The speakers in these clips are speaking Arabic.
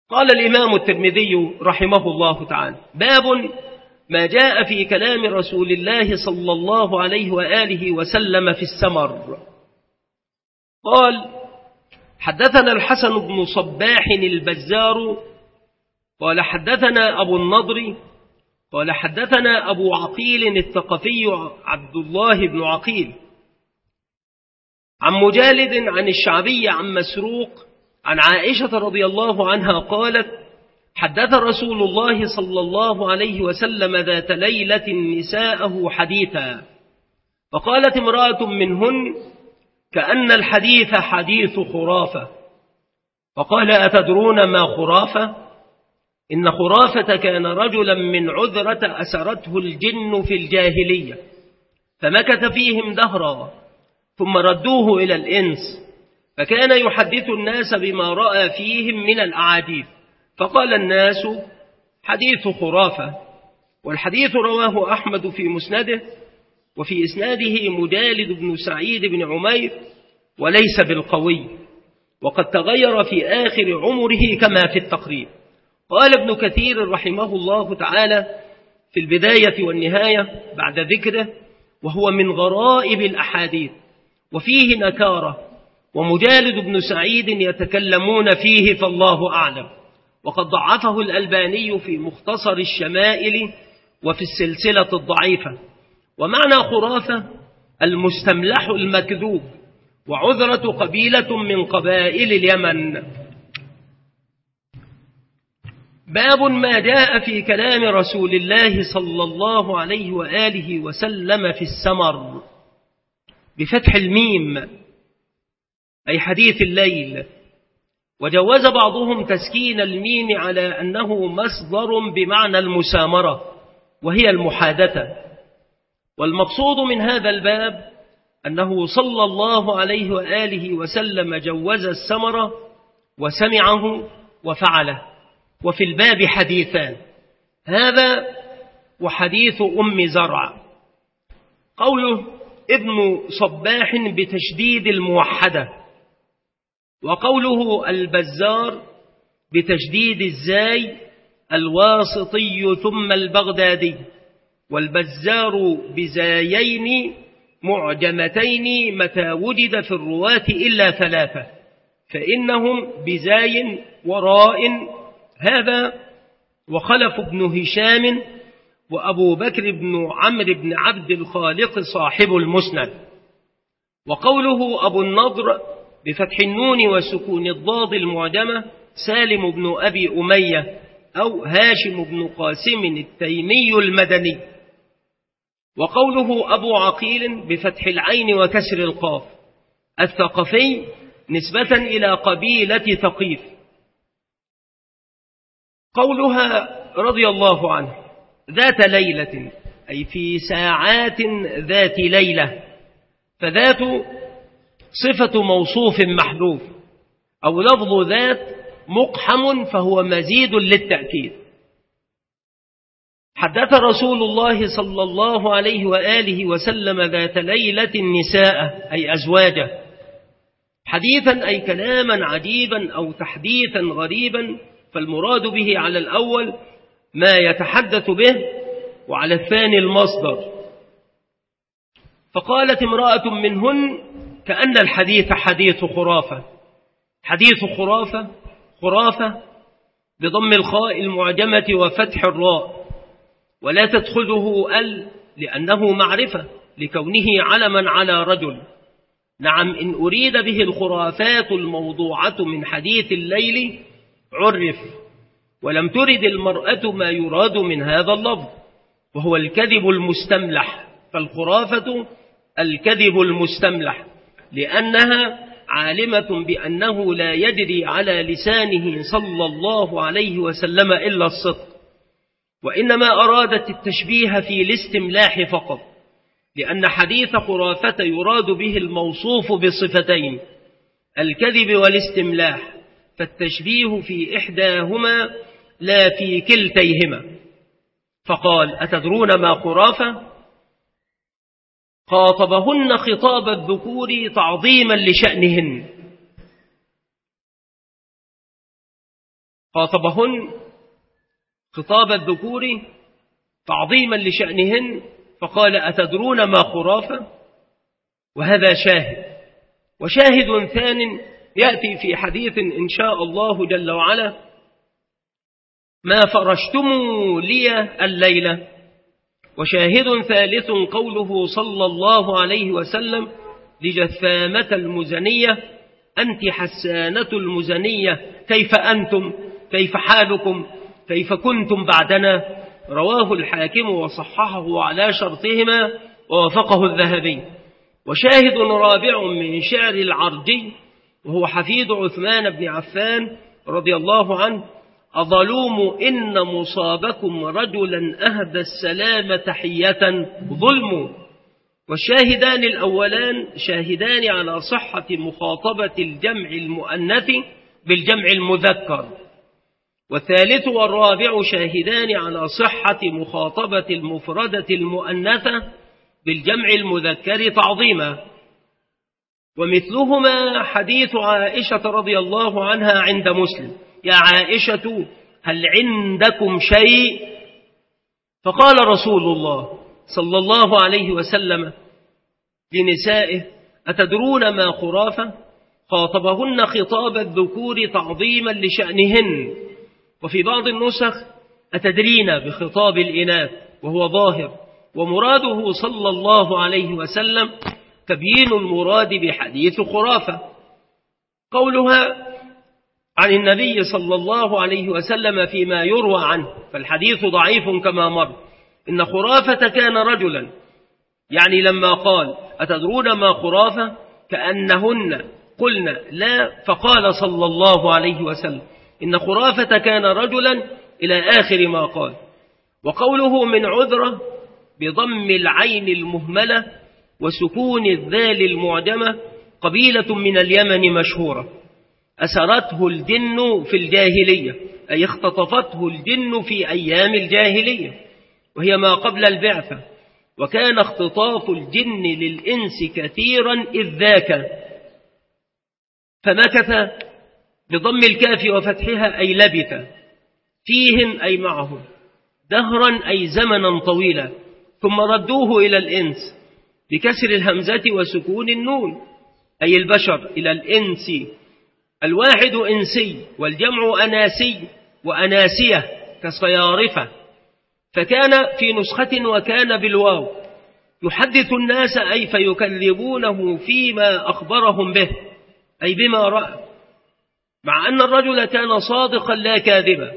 قال الإمام الترمذي رحمه الله تعالى: باب ما جاء في كلام رسول الله صلى الله عليه وآله وسلم في السمر. قال: حدثنا الحسن بن صباح البزار قال حدثنا أبو النضر قال حدثنا أبو عقيل الثقفي عبد الله بن عقيل عن مجالد عن الشعبي عن مسروق عن عائشة رضي الله عنها قالت: حدث رسول الله صلى الله عليه وسلم ذات ليلة نساءه حديثا، فقالت امرأة منهن: كأن الحديث حديث خرافة. فقال: أتدرون ما خرافة؟ إن خرافة كان رجلا من عذرة أسرته الجن في الجاهلية، فمكث فيهم دهرا ثم ردوه إلى الإنس، فكان يحدث الناس بما رأى فيهم من الأعاجيب، فقال الناس: حديث خرافة. والحديث رواه أحمد في مسنده، وفي إسناده مجالد بن سعيد بن عمير وليس بالقوي، وقد تغير في آخر عمره كما في التقريب. قال ابن كثير رحمه الله تعالى في البداية والنهاية بعد ذكره: وهو من غرائب الأحاديث وفيه نكارة، ومجالد بن سعيد يتكلمون فيه فالله أعلم، وقد ضعفه الألباني في مختصر الشمائل وفي السلسلة الضعيفة. ومعنى خرافة المستملح المكذوب، وعذرة قبيلة من قبائل اليمن. باب ما جاء في كلام رسول الله صلى الله عليه وآله وسلم في السمر بفتح الميم، أي حديث الليل. وجوز بعضهم تسكين الميم على أنه مصدر بمعنى المسامرة وهي المحادثة. والمقصود من هذا الباب أنه صلى الله عليه وآله وسلم جوز السمر وسمعه وفعله. وفي الباب حديثان: هذا وحديث أم زرع. قوله ابن صباح بتشديد الموحدة، وقوله البزار بتشديد الزاي الواسطي ثم البغدادي، والبزار بزايين معجمتين متى وجد في الرواة إلا ثلاثة، فإنهم بزاي وراء. هذا وخلف بن هشام وأبو بكر بن عمرو بن عبد الخالق صاحب المسند. وقوله أبو النضر بفتح النون وسكون الضاد المعجمة سالم بن أبي أمية أو هاشم بن قاسم التيمي المدني. وقوله أبو عقيل بفتح العين وكسر القاف الثقفي نسبة إلى قبيلة ثقيف. قولها رضي الله عنه ذات ليلة، أي في ساعات ذات ليلة، فذات صفة موصوف محذوف، أو لفظ ذات مقحم فهو مزيد للتأكيد. حدث رسول الله صلى الله عليه وآله وسلم ذات ليلة نساء أي أزواجه، حديثا أي كلاما عجيبا أو تحديثا غريبا، فالمراد به على الأول ما يتحدث به، وعلى الثاني المصدر. فقالت امرأة منهن: كأن الحديث حديث خرافة. حديث خرافة، خرافة بضم الخاء المعجمة وفتح الراء، ولا تدخله لأنه معرفة لكونه علما على رجل. نعم، إن أريد به الخرافات الموضوعة من حديث الليل عرف، ولم ترد المرأة ما يراد من هذا اللفظ، وهو الكذب المستملح. فالخرافة الكذب المستملح، لأنها عالمة بأنه لا يجري على لسانه صلى الله عليه وسلم إلا الصدق، وإنما أرادت التشبيه في الاستملاح فقط، لأن حديث خرافة يراد به الموصوف بصفتين الكذب والاستملاح، فالتشبيه في إحداهما لا في كلتيهما. فقال: أتدرون ما خرافة؟ خاطبهن خطاب الذكور تعظيما لشأنهن. خاطبهن خطاب الذكور تعظيما لشأنهن، فقال: أتدرون ما خرافة؟ وهذا شاهد. وشاهد ثان يأتي في حديث إن شاء الله جل وعلا: ما فرشتم لي الليلة. وشاهد ثالث قوله صلى الله عليه وسلم لجثامة المزنية: أنت حسانة المزنية، كيف أنتم؟ كيف حالكم؟ كيف كنتم بعدنا؟ رواه الحاكم وصححه على شرطهما ووافقه الذهبي. وشاهد رابع من شعر العرجي وهو حفيد عثمان بن عفان رضي الله عنه: أظلوم إن مصابكم رجلا أهدى السلام تحية ظلم. والشاهدان الأولان شاهدان على صحة مخاطبة الجمع المؤنث بالجمع المذكر، والثالث والرابع شاهدان على صحة مخاطبة المفردة المؤنثة بالجمع المذكر تعظيما. ومثلهما حديث عائشة رضي الله عنها عند مسلم: يا عائشة هل عندكم شيء؟ فقال رسول الله صلى الله عليه وسلم لنسائه: أتدرون ما خرافة؟ خاطبهن خطاب الذكور تعظيما لشأنهن. وفي بعض النسخ: أتدرين بخطاب الإناث، وهو ظاهر، ومراده صلى الله عليه وسلم تبيين المراد بحديث خرافة. قولها عن النبي صلى الله عليه وسلم فيما يروى عنه، فالحديث ضعيف كما مر. إن خرافة كان رجلا، يعني لما قال: أتدرون ما خرافة؟ كأنهن قلنا لا، فقال صلى الله عليه وسلم: إن خرافة كان رجلا إلى آخر ما قال. وقوله من عذرة بضم العين المهملة وسكون الذال المعجمة قبيلة من اليمن مشهورة، أسرته الجن في الجاهلية، أي اختطفته الجن في أيام الجاهلية، وهي ما قبل البعثة. وكان اختطاف الجن للإنس كثيرا إذ ذاك، فمكث بضم الكاف وفتحها أي لبث، فيهم أي معهم، دهرا أي زمنا طويلا، ثم ردوه إلى الإنس بكسر الهمزة وسكون النون، أي البشر، إلى الإنس. الواحد إنسي والجمع أناسي وأناسية كصيارفة. فكان في نسخة وكان بالواو يحدث الناس، أي فيكذبونه فيما أخبرهم به، أي بما رأى، مع أن الرجل كان صادقا لا كاذبا،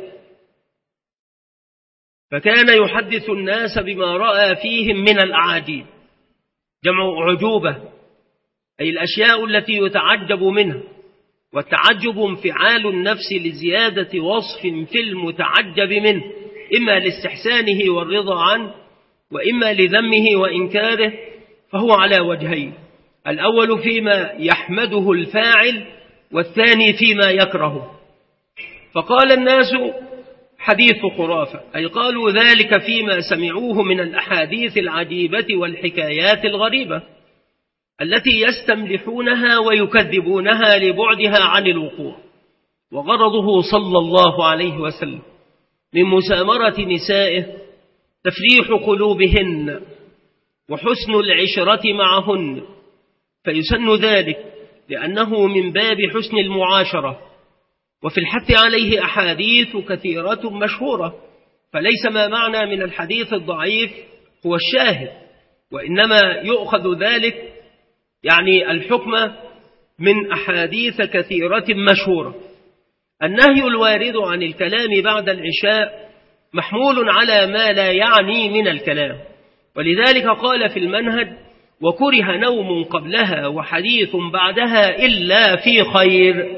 فكان يحدث الناس بما رأى فيهم من الأعاجيب. جمع عجوبة أي الأشياء التي يتعجب منها، والتعجب انفعال النفس لزيادة وصف في المتعجب منه، إما لاستحسانه والرضا عنه، وإما لذمه وإنكاره، فهو على وجهين: الأول فيما يحمده الفاعل، والثاني فيما يكره. فقال الناس حديث خرافة، أي قالوا ذلك فيما سمعوه من الأحاديث العجيبة والحكايات الغريبة التي يستملحونها ويكذبونها لبعدها عن الوقوع. وغرضه صلى الله عليه وسلم من مسامرة نسائه تفريح قلوبهن وحسن العشرة معهن، فيسن ذلك لأنه من باب حسن المعاشرة. وفي الحث عليه أحاديث كثيرة مشهورة، فليس ما معنى من الحديث الضعيف هو الشاهد، وإنما يؤخذ ذلك يعني الحكم من أحاديث كثيرة مشهورة. النهي الوارد عن الكلام بعد العشاء محمول على ما لا يعني من الكلام، ولذلك قال في المنهج: وكره نوم قبلها وحديث بعدها إلا في خير.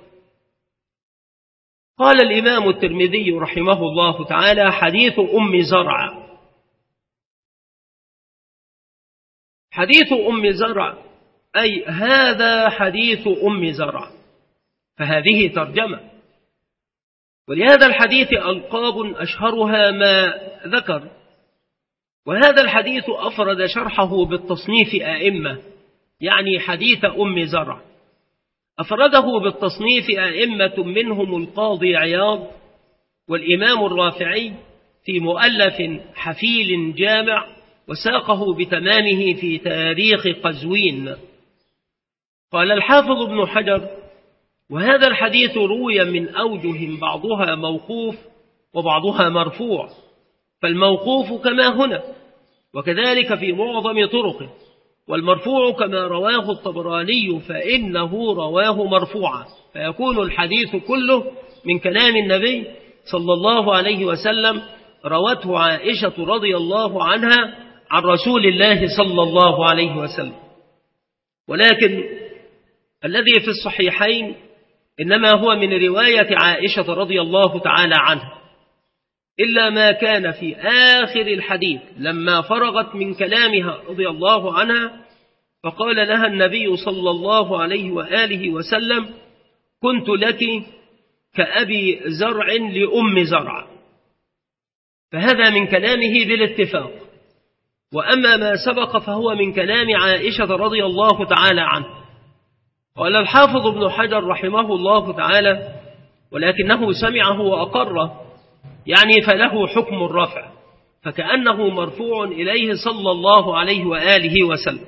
قال الإمام الترمذي رحمه الله تعالى: حديث أم زرع. حديث أم زرع أي هذا حديث أم زرع، فهذه ترجمة. ولهذا الحديث ألقاب أشهرها ما ذكر. وهذا الحديث أفرد شرحه بالتصنيف أئمة، يعني حديث أم زرع. أفرده بالتصنيف أئمة منهم القاضي عياض والإمام الرافعي في مؤلف حفيل جامع، وساقه بتمامه في تاريخ قزوين. قال الحافظ ابن حجر: وهذا الحديث روي من أوجه بعضها موقوف وبعضها مرفوع، فالموقوف كما هنا، وكذلك في معظم طرقه، والمرفوع كما رواه الطبراني فإنه رواه مرفوعا، فيكون الحديث كله من كلام النبي صلى الله عليه وسلم، روته عائشة رضي الله عنها عن رسول الله صلى الله عليه وسلم. ولكن الذي في الصحيحين إنما هو من رواية عائشة رضي الله تعالى عنها، إلا ما كان في آخر الحديث لما فرغت من كلامها رضي الله عنها، فقال لها النبي صلى الله عليه وآله وسلم: كنت لك كأبي زرع لأم زرع. فهذا من كلامه بالاتفاق. وأما ما سبق فهو من كلام عائشة رضي الله تعالى عنها. قال الحافظ ابن حجر رحمه الله تعالى: ولكنه سمعه وأقره، يعني فله حكم الرفع، فكأنه مرفوع إليه صلى الله عليه وآله وسلم.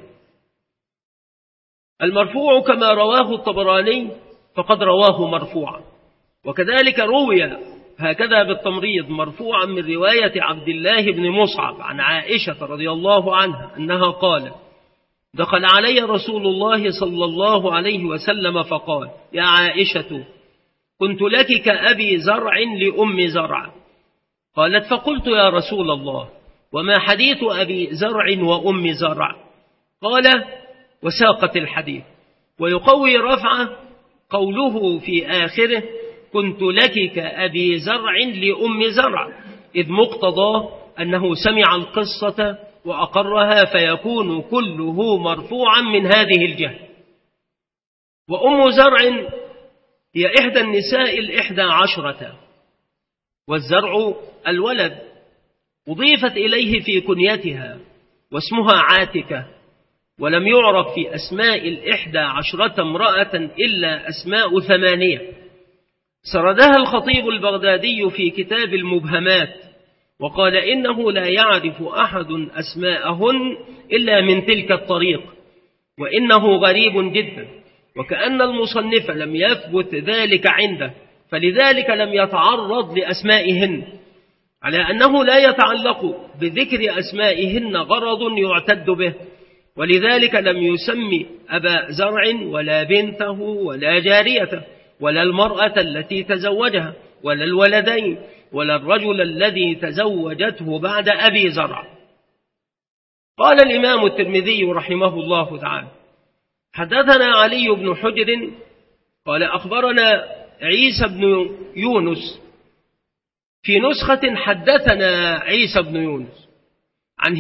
المرفوع كما رواه الطبراني فقد رواه مرفوعا، وكذلك روي هكذا بالتمريض مرفوعا من رواية عبد الله بن مصعب عن عائشة رضي الله عنها أنها قالت: دخل علي رسول الله صلى الله عليه وسلم فقال: يا عائشة، كنت لك كأبي زرع لأم زرع. قالت: فقلت: يا رسول الله، وما حديث أبي زرع وأم زرع؟ قال: وساقت الحديث. ويقوي رفعه قوله في آخره: كنت لك كأبي زرع لأم زرع، إذ مقتضى أنه سمع القصة وأقرها، فيكون كله مرفوعا من هذه الجهة. وأم زرع هي إحدى النساء 11، والزرع الولد، أضيفت إليه في كنيتها، واسمها عاتكة، ولم يعرف في أسماء 11 امرأة إلا أسماء 8. سردها الخطيب البغدادي في كتاب المبهمات، وقال: إنه لا يعرف أحد أسماءهن إلا من تلك الطريق، وإنه غريب جدا، وكأن المصنف لم يثبت ذلك عنده، فلذلك لم يتعرض لأسمائهن، على أنه لا يتعلق بذكر أسمائهن غرض يعتد به، ولذلك لم يسمي أبا زرع ولا بنته ولا جاريته ولا المرأة التي تزوجها ولا الولدين ولا الرجل الذي تزوجته بعد أبي زرع. قال الإمام الترمذي رحمه الله تعالى: حدثنا علي بن حجر قال أخبرنا عيسى بن يونس، في نسخة حدثنا عيسى بن يونس عن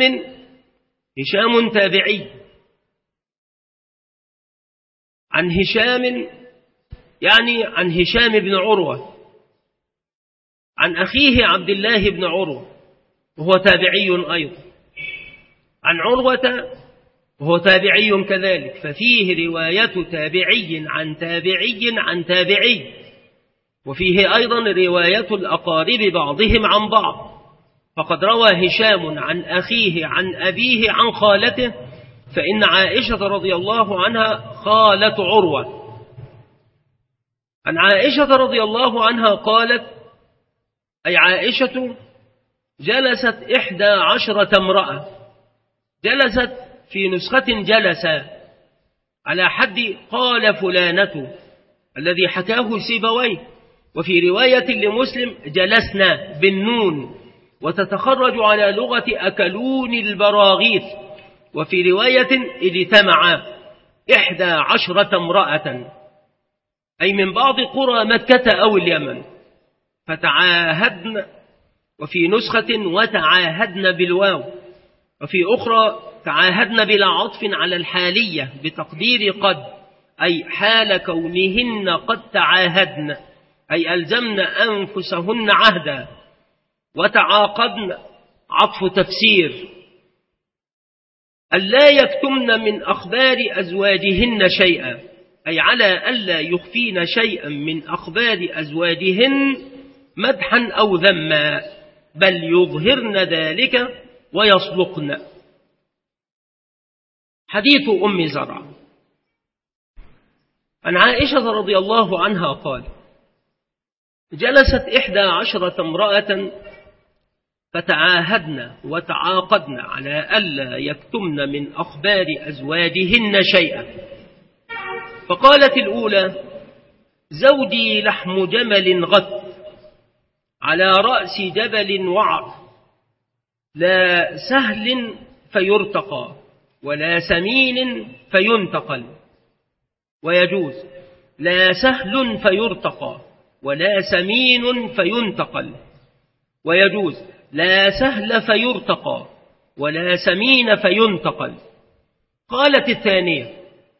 هشام تابعي، عن هشام يعني عن هشام بن عروة، عن أخيه عبد الله بن عروة وهو تابعي أيضا، عن عروة وهو تابعي كذلك، ففيه رواية تابعي عن تابعي عن تابعي، وفيه أيضا رواية الأقارب بعضهم عن بعض. فقد روى هشام عن أخيه عن أبيه عن خالته، فإن عائشة رضي الله عنها خالة عروة. عن عائشة رضي الله عنها قالت: أي عائشة جلست 11 امرأة، جلست في نسخة جلس على حد قال فلانة الذي حكاه سيبويه، وفي رواية لمسلم جلسنا بالنون وتتخرج على لغة أكلون البراغيث، وفي رواية اجتمع 11 امرأة، أي من بعض قرى مكة أو اليمن، فتعاهدن، وفي نسخة وتعاهدن بالواو، وفي أخرى تعاهدن بلا عطف على الحالية بتقدير قد، أي حال كونهن قد تعاهدن، أي ألزمن أنفسهن عهدا. وتعاقدن عطف تفسير، ألا يكتمن من أخبار أزواجهن شيئا، أي على ألا يخفين شيئا من أخبار أزواجهن مدحا أو ذما، بل يظهرن ذلك ويصدقن. حديث أم زرع. عن عائشة رضي الله عنها قال: جلست 11 امرأة فتعاهدن وتعاقدن على ألا يكتمن من أخبار أزواجهن شيئا، فقالت الأولى: زوجي لحم جمل غث على رأس جبل وعر، لا سهل فيرتقى ولا سمين فينتقل، ويجوز لا سهل فيرتقى ولا سمين فينتقل، ويجوز لا سهل فيرتقى ولا سمين فينتقل. قالت الثانية: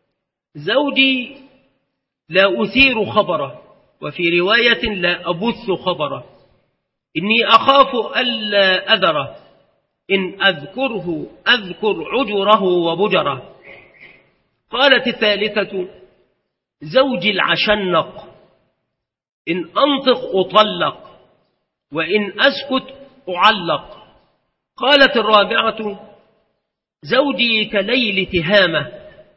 زوجي لا أثير خبره، وفي رواية لا أبث خبره، إني أخاف ألا أذره، إن أذكره أذكر عجره وبجره. قالت الثالثة: زوجي العشنق، إن أنطق أطلق، وإن أسكت أعلق. قالت الرابعة: زوجي كليل تهامة،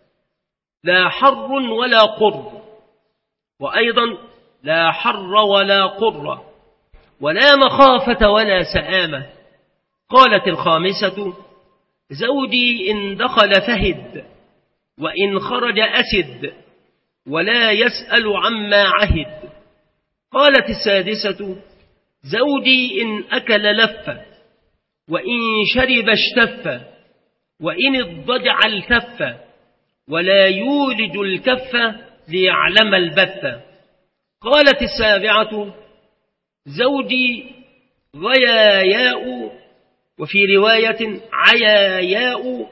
لا حر ولا قر، وأيضا لا حر ولا قر، ولا مخافة ولا سآمة. قالت الخامسة: زوجي إن دخل فهد، وإن خرج أسد، ولا يسأل عما عهد. قالت السادسة: زوجي إن أكل لف، وإن شرب اشتف، وإن اضطجع التف، ولا يولج الكف ليعلم البث. قالت السابعة: زوجي غياياء، وفي رواية عياياء،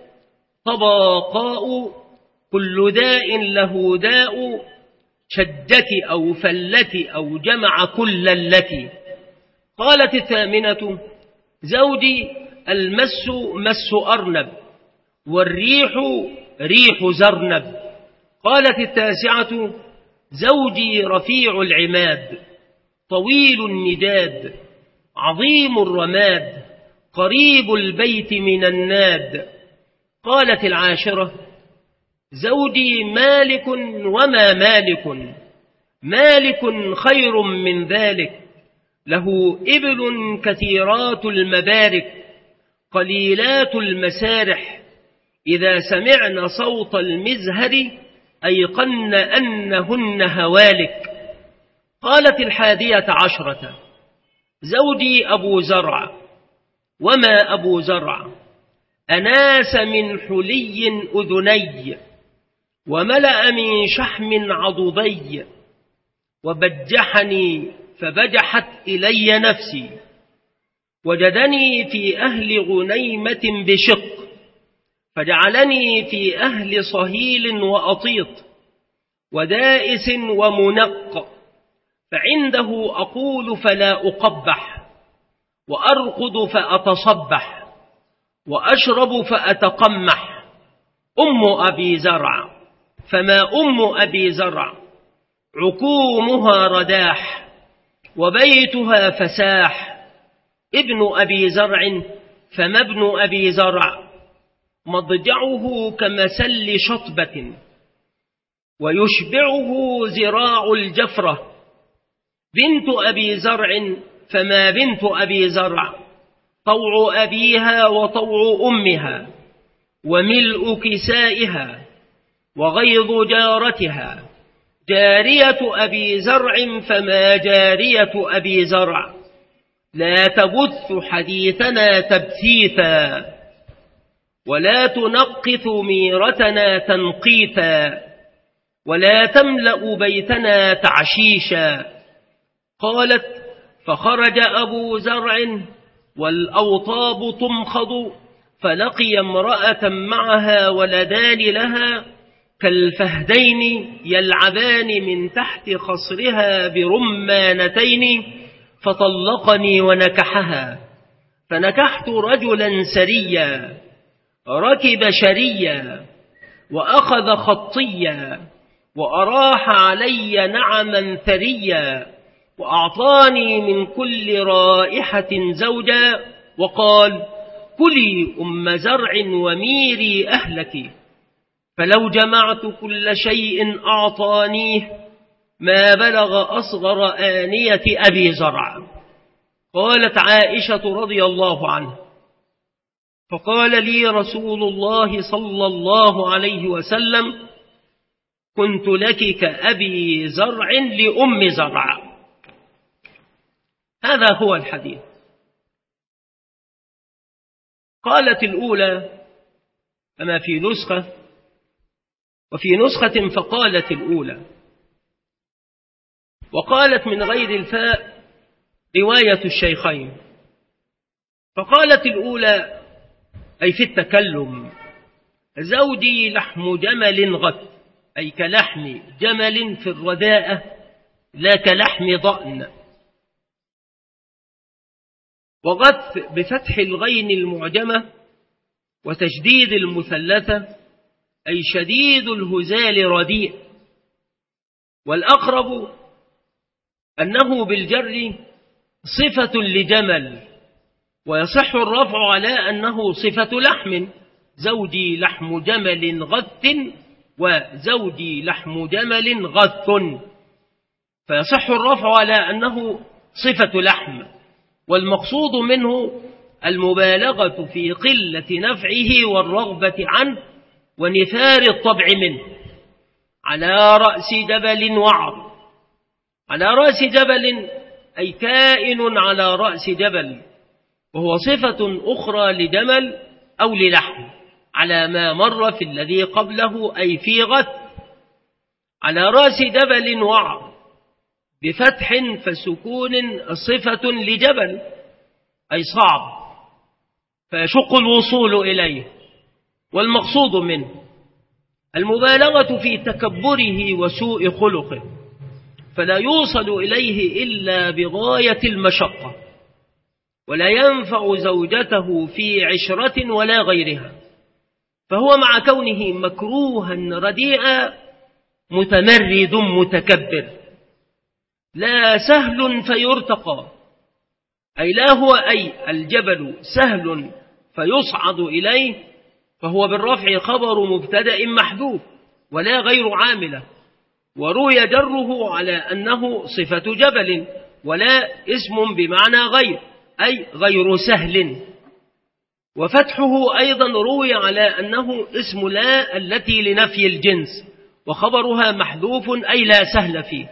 طباقاء، كل داء له داء، شدك أو فلك أو جمع كل التي. قالت الثامنة: زوجي المس مس أرنب، والريح ريح زرنب. قالت التاسعة: زوجي رفيع العماد، طويل النداد، عظيم الرماد، قريب البيت من الناد. قالت العاشرة: زوجي مالك وما مالك، مالك خير من ذلك، له إبل كثيرات المبارك، قليلات المسارح، إذا سمعن صوت المزهر أيقن أنهن هوالك. قالت 11: زوجي أبو زرع. وما أبو زرع؟ أناس من حلي أذني، وملأ من شحم عضدي، وبجحني فبجحت إلي نفسي، وجدني في أهل غنيمة بشق، فجعلني في أهل صهيل وأطيط، ودائس ومنق، فعنده أقول فلا أقبح، وأرقد فأتصبح، وأشرب فأتقمح. أم أبي زرع. فما أم أبي زرع؟ عكومها رداح، وبيتها فساح. ابن أبي زرع. فما ابن أبي زرع؟ مضجعه كمسل شطبة، ويشبعه زراع الجفرة. بنت أبي زرع. فما بنت أبي زرع؟ طوع أبيها وطوع أمها، وملء كسائها، وغيظ جارتها. جارية أبي زرع. فما جارية أبي زرع؟ لا تبث حديثنا تبثيثا، ولا تنقث ميرتنا تنقيثا، ولا تملأ بيتنا تعشيشا. قالت: فخرج أبو زرع والأوطاب تمخض، فلقي امرأة معها ولدان لها كالفهدين يلعبان من تحت خصرها برمانتين، فطلقني ونكحها. فنكحت رجلا سريا، ركب شريا، وأخذ خطيا، وأراح علي نعما ثريا، وأعطاني من كل رائحة زوجا، وقال: كلي أم زرع وميري أهلك. فلو جمعت كل شيء أعطانيه ما بلغ أصغر آنية أبي زرع. قالت عائشة رضي الله عنها: فقال لي رسول الله صلى الله عليه وسلم: كنت لك كأبي زرع لأم زرع. هذا هو الحديث. قالت الأولى كما في نسخة، وفي نسخة فقالت الأولى، وقالت من غير الفاء رواية الشيخين. فقالت الأولى أي في التكلم: زوجي لحم جمل غث، أي كلحم جمل في الرداءة لا كلحم ضأن. وغث بفتح الغين المعجمة وتشديد المثلثة، أي شديد الهزال رديء. والأقرب أنه بالجر صفة لجمل، ويصح الرفع على أنه صفة لحم: زوجي لحم جمل غث، وزوجي لحم جمل غث، فيصح الرفع على أنه صفة لحم. والمقصود منه المبالغة في قلة نفعه والرغبة عنه ونفار الطبع منه. على رأس جبل وعر، على رأس جبل أي كائن على رأس جبل، وهو صفة أخرى لجمل أو للحم على ما مر في الذي قبله، أي في غث. على رأس جبل وعر بفتح فسكون صفة لجبل، أي صعب فيشق الوصول إليه. والمقصود منه المبالغة في تكبره وسوء خلقه، فلا يوصل إليه إلا بغاية المشقة، ولا ينفع زوجته في عشرة ولا غيرها. فهو مع كونه مكروها رديئا متمرد متكبر، لا سهل فيرتقى، أي لا هو أي الجبل سهل فيصعد إليه، فهو بالرفع خبر مبتدأ محذوف ولا غير عاملة، وروي جره على أنه صفة جبل ولا اسم بمعنى غير، أي غير سهل. وفتحه أيضا روي على أنه اسم لا التي لنفي الجنس، وخبرها محذوف أي لا سهل فيه.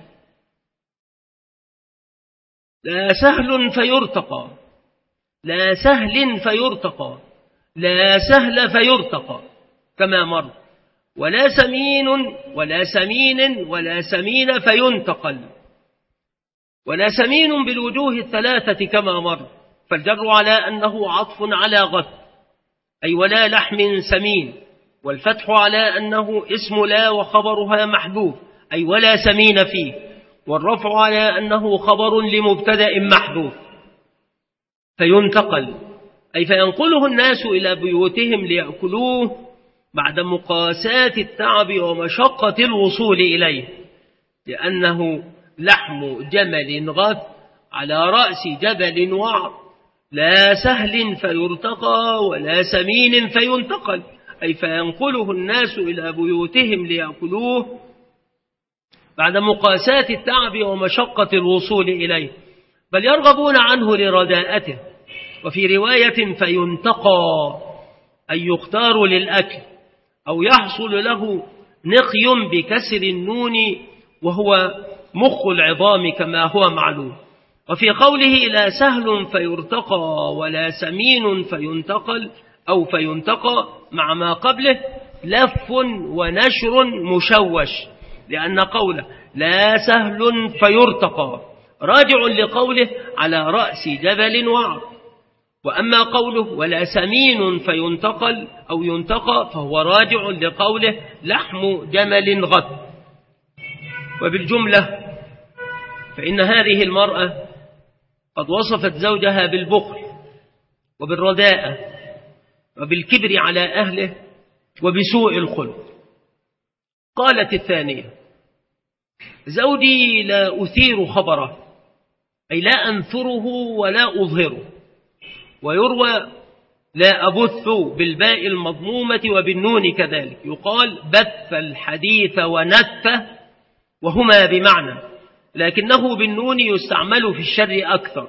لا سهل فيرتقى، لا سهل فيرتقى، لا سهل فيرتقى كما مر. ولا سمين ولا سمين ولا سمين فينتقل، ولا سمين بالوجوه الثلاثة كما مر، فالجر على أنه عطف على غث، أي ولا لحم سمين، والفتح على أنه اسم لا وخبرها محذوف، أي ولا سمين فيه، والرفع على أنه خبر لمبتدأ محذوف. فينتقل أي فينقله الناس إلى بيوتهم ليأكلوه بعد مقاساة التعب ومشقة الوصول إليه، لأنه لحم جمل غث على رأس جبل وعر، لا سهل فيرتقى ولا سمين فينتقل، أي فينقله الناس إلى بيوتهم ليأكلوه بعد مقاساة التعب ومشقة الوصول إليه، بل يرغبون عنه لرداءته. وفي رواية فينتقى أي يختار للأكل، أو يحصل له نقي بكسر النون وهو مخ العظام كما هو معلوم. وفي قوله لا سهل فيرتقى ولا سمين فينتقل أو فينتقى مع ما قبله لف ونشر مشوش، لأن قوله لا سهل فيرتقى راجع لقوله على رأس جبل وعر، وأما قوله ولا سمين فينتقل أو ينتقى فهو راجع لقوله لحم جمل غث. وبالجملة فإن هذه المرأة قد وصفت زوجها بالبخل وبالرداءة وبالكبر على أهله وبسوء الخلق. قالت الثانية زوجي لا أثير خبره، أي لا أنثره ولا أظهره. ويروى لا أبث بالباء المضمومة وبالنون كذلك، يقال بث الحديث ونث وهما بمعنى، لكنه بالنون يستعمل في الشر أكثر.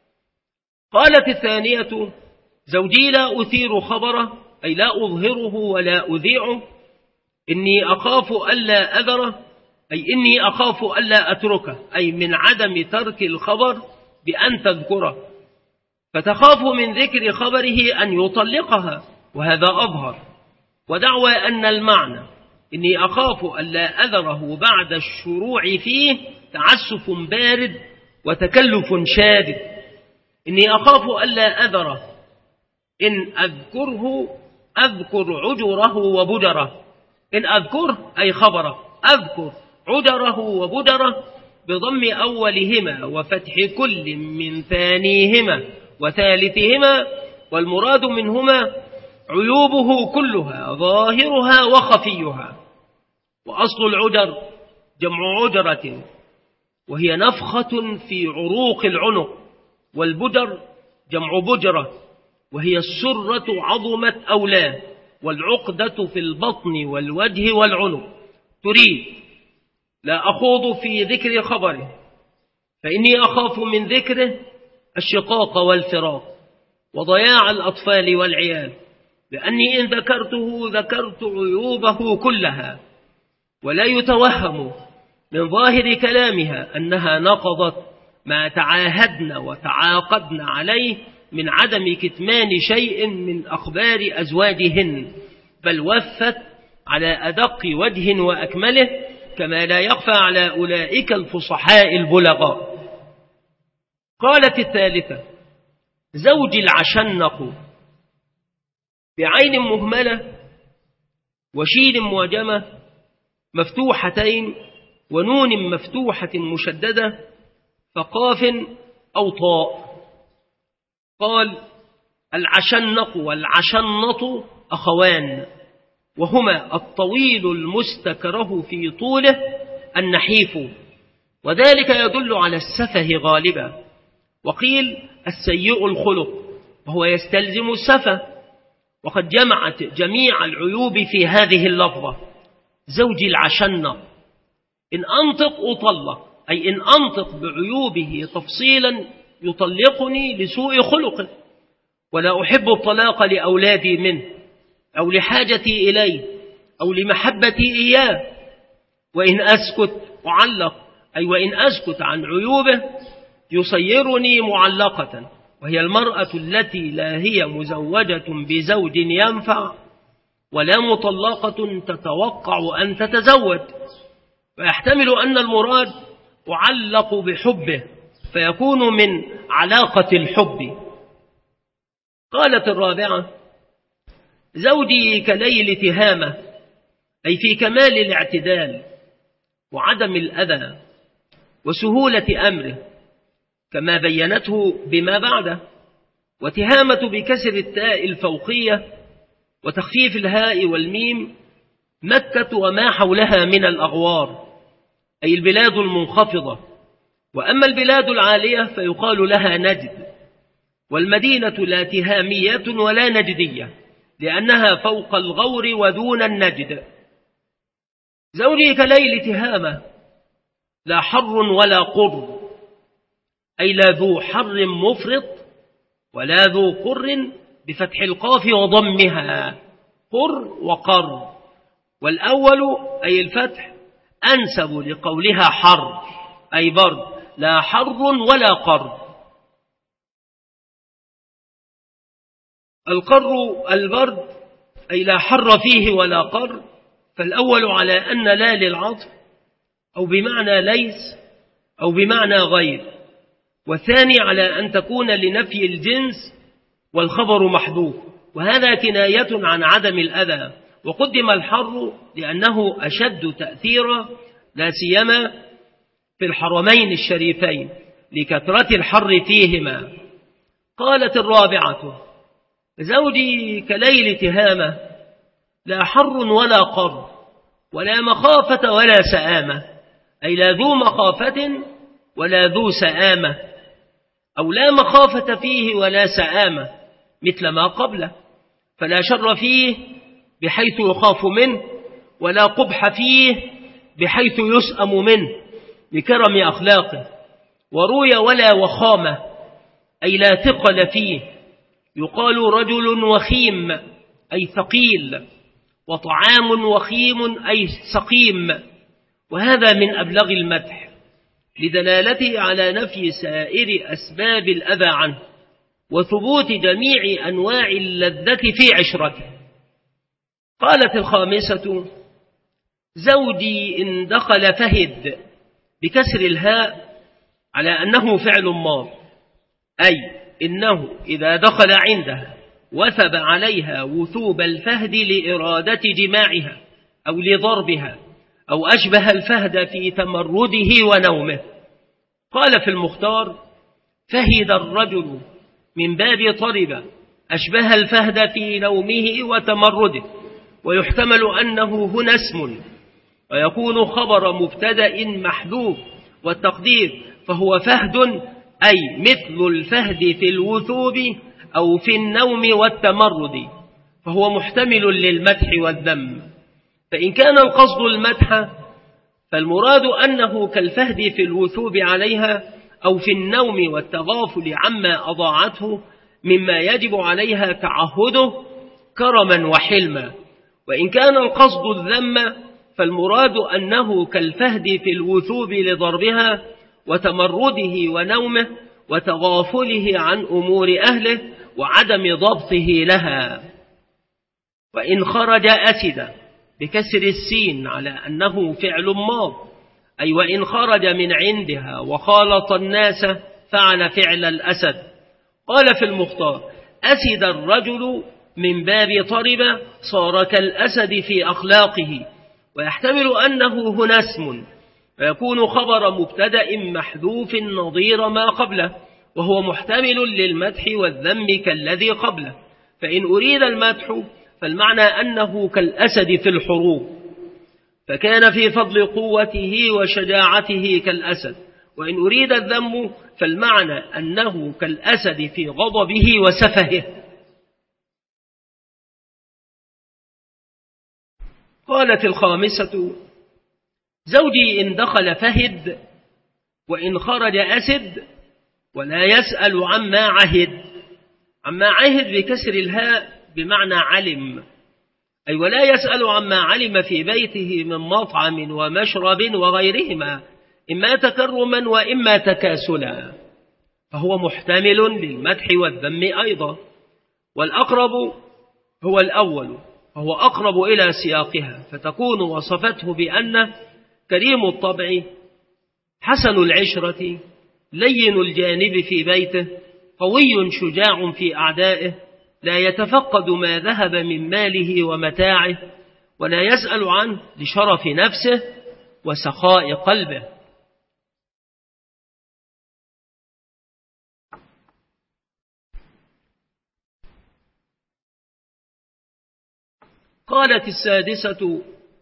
قالت الثانية زوجي لا أثير خبره، أي لا أظهره ولا أذيعه، إني أخاف ألا أذره، أي إني أخاف ألا أتركه، أي من عدم ترك الخبر بأن تذكره، فتخاف من ذكر خبره أن يطلقها، وهذا أظهر. ودعوى أن المعنى إني أخاف ألا أذره بعد الشروع فيه تعسف بارد وتكلف شادد. إني أخاف ألا أذره إن أذكره أذكر عجره وبدره، إن أذكره أي خبره، أذكر عجره وبدره بضم أولهما وفتح كل من ثانيهما وثالثهما، والمراد منهما عيوبه كلها ظاهرها وخفيها. وأصل العجر جمع عجرة، وهي نفخة في عروق العنق، والبدر جمع بجرة، وهي السرة عظمت أو لا، والعقدة في البطن والوجه والعنق. تريد لا أخوض في ذكر خبره، فإني أخاف من ذكره الشقاق والفراق وضياع الأطفال والعيال، لأني إن ذكرته ذكرت عيوبه كلها. ولا يتوهم من ظاهر كلامها أنها نقضت ما تعاهدنا وتعاقدنا عليه من عدم كتمان شيء من أخبار أزواجهن، بل وفت على أدق وجه وأكمله، كما لا يخفى على أولئك الفصحاء البلغاء. قالت الثالثة زوجي العشنق، بعين مهملة وشين معجمة مفتوحتين ونون مفتوحة مشددة فقاف أو طاء. قال العشنق والعشنط أخوان، وهما الطويل المستكره في طوله النحيف، وذلك يدل على السفه غالبا. وقيل السيء الخلق، وهو يستلزم السفه، وقد جمعت جميع العيوب في هذه اللفظة. زوجي العشنق إن أنطق أطلق، أي إن أنطق بعيوبه تفصيلا يطلقني لسوء خلقه، ولا أحب الطلاق لأولادي منه أو لحاجتي إليه أو لمحبتي إياه. وإن أسكت أعلق، أي وإن أسكت عن عيوبه يصيرني معلقة، وهي المرأة التي لا هي مزوجة بزوج ينفع ولا مطلقة تتوقع أن تتزوج، ويحتمل أن المراد أعلق بحبه فيكون من علاقة الحب. قالت الرابعة زوجي كليل تهامة، أي في كمال الاعتدال وعدم الأذى وسهولة أمره، كما بينته بما بعده. وتهامة بكسر التاء الفوقية وتخفيف الهاء والميم، مكة وما حولها من الأغوار، أي البلاد المنخفضة. وأما البلاد العالية فيقال لها نجد، والمدينة لا تهامية ولا نجدية، لأنها فوق الغور ودون النجد. زوجي كليل تهامة لا حر ولا قر، أي لا ذو حر مفرط ولا ذو قر بفتح القاف وضمها، قر وقر، والأول أي الفتح أنسب لقولها حر أي برد، لا حر ولا قر. القر البرد أي لا حر فيه ولا قر، فالأول على أن لا للعطف أو بمعنى ليس أو بمعنى غير، والثاني على أن تكون لنفي الجنس والخبر محذوف، وهذا كناية عن عدم الأذى. وقدم الحر لأنه أشد تأثيرا، لا سيما في الحرمين الشريفين لكثرة الحر فيهما. قالت الرابعة زوجي كليل تهامة لا حر ولا قر ولا مخافة ولا سآمة، أي لا ذو مخافة ولا ذو سآمة، أو لا مخافة فيه ولا سآمة مثل ما قبله، فلا شر فيه بحيث يخاف منه، ولا قبح فيه بحيث يسأم منه لكرم أخلاقه. وروي ولا وخامة، أي لا ثقل فيه، يقال رجل وخيم أي ثقيل، وطعام وخيم أي سقيم، وهذا من أبلغ المدح لدلالته على نفي سائر أسباب الأذى عنه وثبوت جميع أنواع اللذة في عشرته. قالت الخامسة: زوجي إن دخل فهد، بكسر الهاء على أنه فعل ماض، أي إنه إذا دخل عندها وثب عليها وثوب الفهد لإرادة جماعها أو لضربها، أو أشبه الفهد في تمرده ونومه. قال في المختار: فهد الرجل من باب طرب، أشبه الفهد في نومه وتمرده. ويحتمل أنه هنا اسم، ويكون خبر مبتدأ محذوف، والتقدير فهو فهد أي مثل الفهد في الوثوب أو في النوم والتمرد، فهو محتمل للمدح والذم. فإن كان القصد المدح فالمراد أنه كالفهد في الوثوب عليها أو في النوم والتغافل عما أضاعته مما يجب عليها تعهده كرما وحلما. وإن كان القصد الذم فالمراد أنه كالفهد في الوثوب لضربها وتمرده ونومه وتغافله عن أمور أهله وعدم ضبطه لها. وإن خرج أسد، بكسر السين على أنه فعل ماض، أي وإن خرج من عندها وخالط الناس فعل فعل الأسد. قال في المختار: أسد الرجل من باب طرب، صار كالأسد في أخلاقه. ويحتمل أنه هنا اسم، فيكون خبر مبتدأ محذوف نظير ما قبله، وهو محتمل للمدح والذم كالذي قبله. فإن أريد المدح فالمعنى أنه كالأسد في الحروب، فكان في فضل قوته وشجاعته كالأسد. وإن أريد الذم فالمعنى أنه كالأسد في غضبه وسفهه. قالت الخامسة: زوجي إن دخل فهد، وإن خرج أسد، ولا يسأل عما عهد. عما عهد بكسر الهاء بمعنى علم، أي ولا يسأل عما علم في بيته من مطعم ومشرب وغيرهما، إما تكرما وإما تكاسلا، فهو محتمل للمدح والذم أيضا. والأقرب هو الأول، فهو أقرب إلى سياقها، فتكون وصفته بأنه كريم الطبع، حسن العشرة، لين الجانب في بيته، قوي شجاع في أعدائه، لا يتفقد ما ذهب من ماله ومتاعه، ولا يسأل عنه لشرف نفسه وسخاء قلبه. قالت السادسة: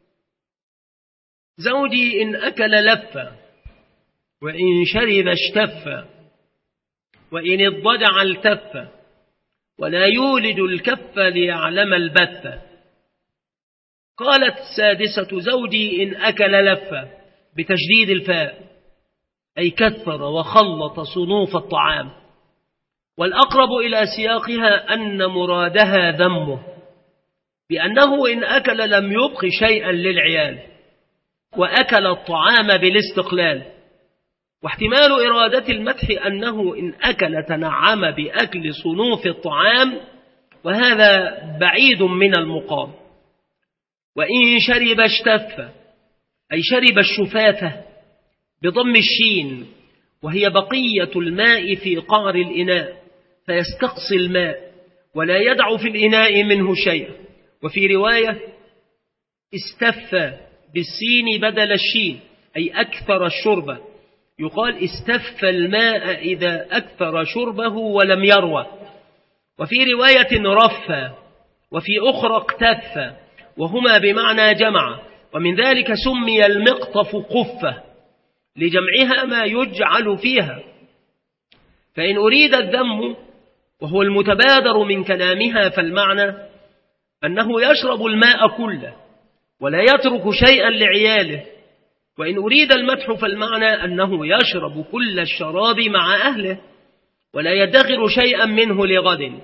زوجي إن أكل لف، وإن شرب اشتف، وإن اضطجع التف، ولا يولد الكف ليعلم البث. قالت السادسة: زوجي إن أكل لف، بتشديد الفاء، أي كثر وخلط صنوف الطعام. والأقرب إلى سياقها أن مرادها ذمه، بأنه إن أكل لم يبق شيئا للعيال، وأكل الطعام بالاستقلال. واحتمال إرادة المدح أنه إن أكل تنعم بأكل صنوف الطعام، وهذا بعيد من المقام. وإن شرب اشتف، أي شرب الشفافة بضم الشين، وهي بقية الماء في قعر الإناء، فيستقصي الماء ولا يدع في الإناء منه شيء. وفي رواية: استف بالسين بدل الشين، أي أكثر الشرب. يقال استف الماء إذا أكثر شربه ولم يروى. وفي رواية رف، وفي أخرى اقتف، وهما بمعنى جمع. ومن ذلك سمي المقطف قفة، لجمعها ما يجعل فيها. فإن أريد الذم وهو المتبادر من كلامها فالمعنى أنه يشرب الماء كله ولا يترك شيئا لعياله، وإن أريد المدح فالمعنى أنه يشرب كل الشراب مع أهله ولا يدخر شيئا منه لغد.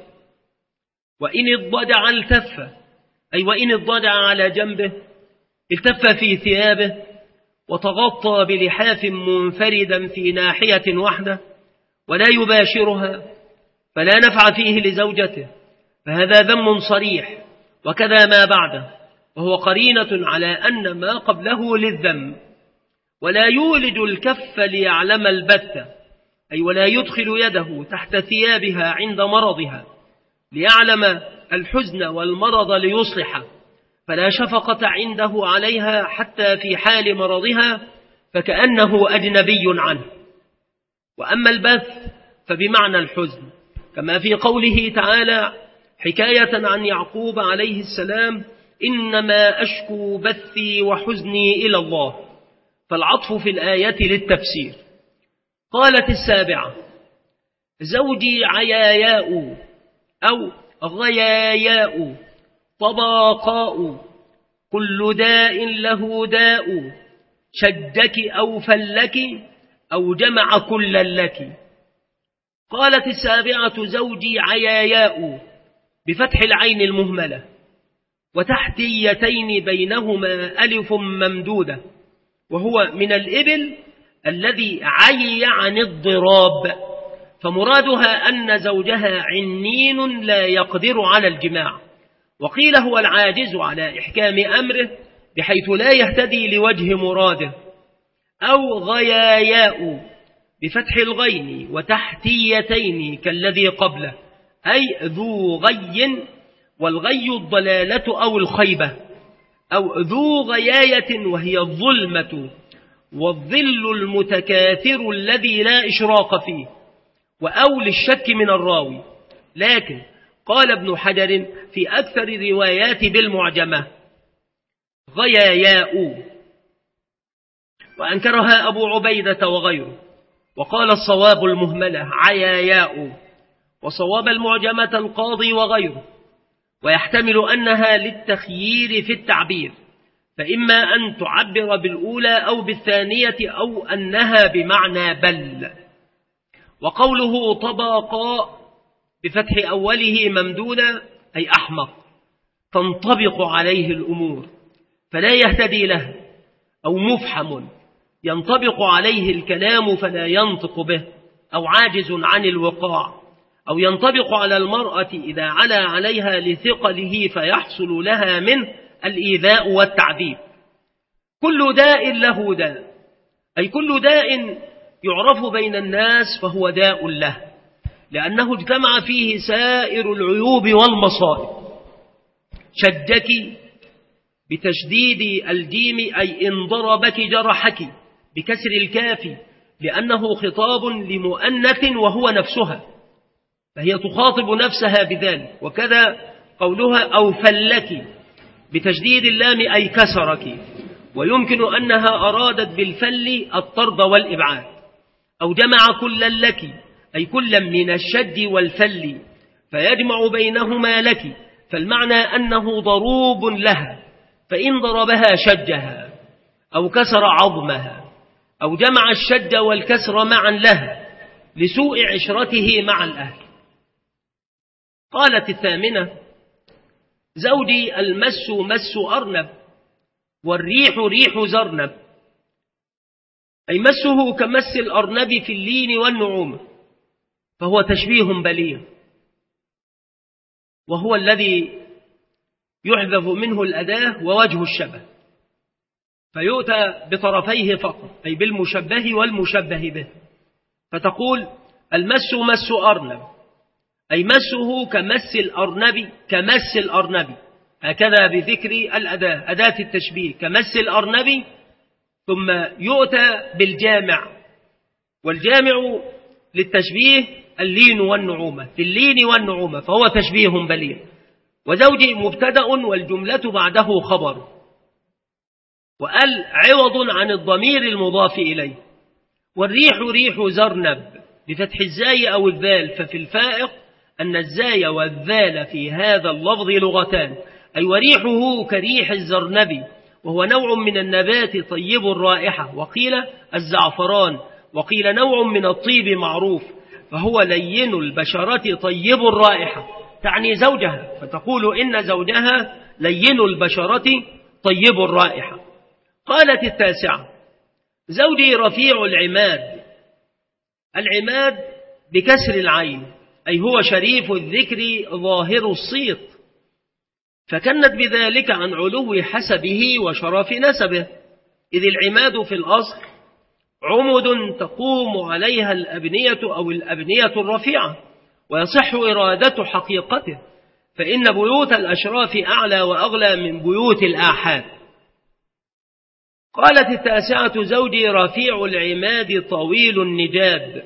وإن اضطجع التف، أي وإن اضطجع على جنبه التف في ثيابه وتغطى بلحاف منفردا في ناحية واحدة ولا يباشرها فلا نفع فيه لزوجته، فهذا ذم صريح، وكذا ما بعده، وهو قرينة على أن ما قبله للذم. ولا يولج الكف ليعلم البتة، أي ولا يدخل يده تحت ثيابها عند مرضها ليعلم الحزن والمرض ليصلح، فلا شفقة عنده عليها حتى في حال مرضها فكأنه أجنبي عنه. وأما البث فبمعنى الحزن، كما في قوله تعالى حكاية عن يعقوب عليه السلام: إنما أشكو بثي وحزني إلى الله، فالعطف في الآية للتفسير. قالت السابعة: زوجي عياياء أو غياياء طباقاء، كل داء له داء، شدك أو فلك أو جمع كل لك. قالت السابعة: زوجي عياياء بفتح العين المهملة وتحتيتين بينهما ألف ممدودة، وهو من الإبل الذي عي عن الضراب، فمرادها أن زوجها عنين لا يقدر على الجماع، وقيل هو العاجز على إحكام أمره بحيث لا يهتدي لوجه مراده. أو غياياء بفتح الغين وتحتيتين كالذي قبله، أي ذو غي، والغي الضلالة أو الخيبة، أو ذو غياية وهي الظلمة والظل المتكاثر الذي لا إشراق فيه، وأو للشك من الراوي. لكن قال ابن حجر في أكثر الروايات بالمعجمة غياياء، وأنكرها أبو عبيدة وغيره، وقال الصواب المهملة عياياء، وصواب المعجمة القاضي وغيره. ويحتمل أنها للتخيير في التعبير، فإما أن تعبر بالأولى أو بالثانية، أو أنها بمعنى بل. وقوله طبقاء بفتح أوله ممدودة أي أحمق، تنطبق عليه الأمور فلا يهتدي له، أو مفحم ينطبق عليه الكلام فلا ينطق به، أو عاجز عن الوقاع، أو ينطبق على المرأة إذا علا عليها لثقله فيحصل لها منه الإيذاء والتعذيب. كل داء له داء، أي كل داء يعرف بين الناس فهو داء له، لأنه اجتمع فيه سائر العيوب والمصائب. شدك بتشديد الجيم أي إن ضربك جرحك بكسر الكاف، لأنه خطاب لمؤنث وهو نفسها، فهي تخاطب نفسها بذلك. وكذا قولها أو فلك بتشديد اللام أي كسرك، ويمكن أنها أرادت بالفل الطرد والإبعاد. أو جمع كل لك أي كلا من الشد والفل فيجمع بينهما لك، فالمعنى أنه ضروب لها، فإن ضربها شجها أو كسر عظمها، أو جمع الشد والكسر معا لها لسوء عشرته مع الأهل. قالت الثامنة: زوجي المس مس أرنب والريح ريح زرنب، أي مسه كمس الأرنب في اللين والنعومة، فهو تشبيه بليغ، وهو الذي يحذف منه الأداة ووجه الشبه، فيؤتى بطرفيه فقط، أي بالمشبه والمشبه به، فتقول المس مس أرنب، أي مسه كمس الأرنب، كمس الأرنب، هكذا بذكر الأداة، أداة التشبيه كمس الأرنب، ثم يؤتى بالجامع، والجامع للتشبيه اللين والنعومة، في اللين والنعومة، فهو تشبيه بليغ. وزوجي مبتدأ والجملة بعده خبر، وقال عوض عن الضمير المضاف إليه، والريح ريح زرنب بفتح الزاي أو الذال، ففي الفائق أن الزاي والذال في هذا اللفظ لغتان، أي وريحه كريح الزرنب، وهو نوع من النبات طيب الرائحة، وقيل الزعفران، وقيل نوع من الطيب معروف، فهو لين البشرة طيب الرائحة، تعني زوجها، فتقول إن زوجها لين البشرة طيب الرائحة. قالت التاسعة: زوجي رفيع العماد. العماد بكسر العين، أي هو شريف الذكر ظاهر الصيت، فكنت بذلك عن علو حسبه وشرف نسبه، إذ العماد في الأصل عمد تقوم عليها الأبنية أو الأبنية الرفيعة، ويصح إرادة حقيقته، فإن بيوت الأشراف أعلى وأغلى من بيوت الآحاد. قالت التاسعة: زوجي رفيع العماد طويل النجاد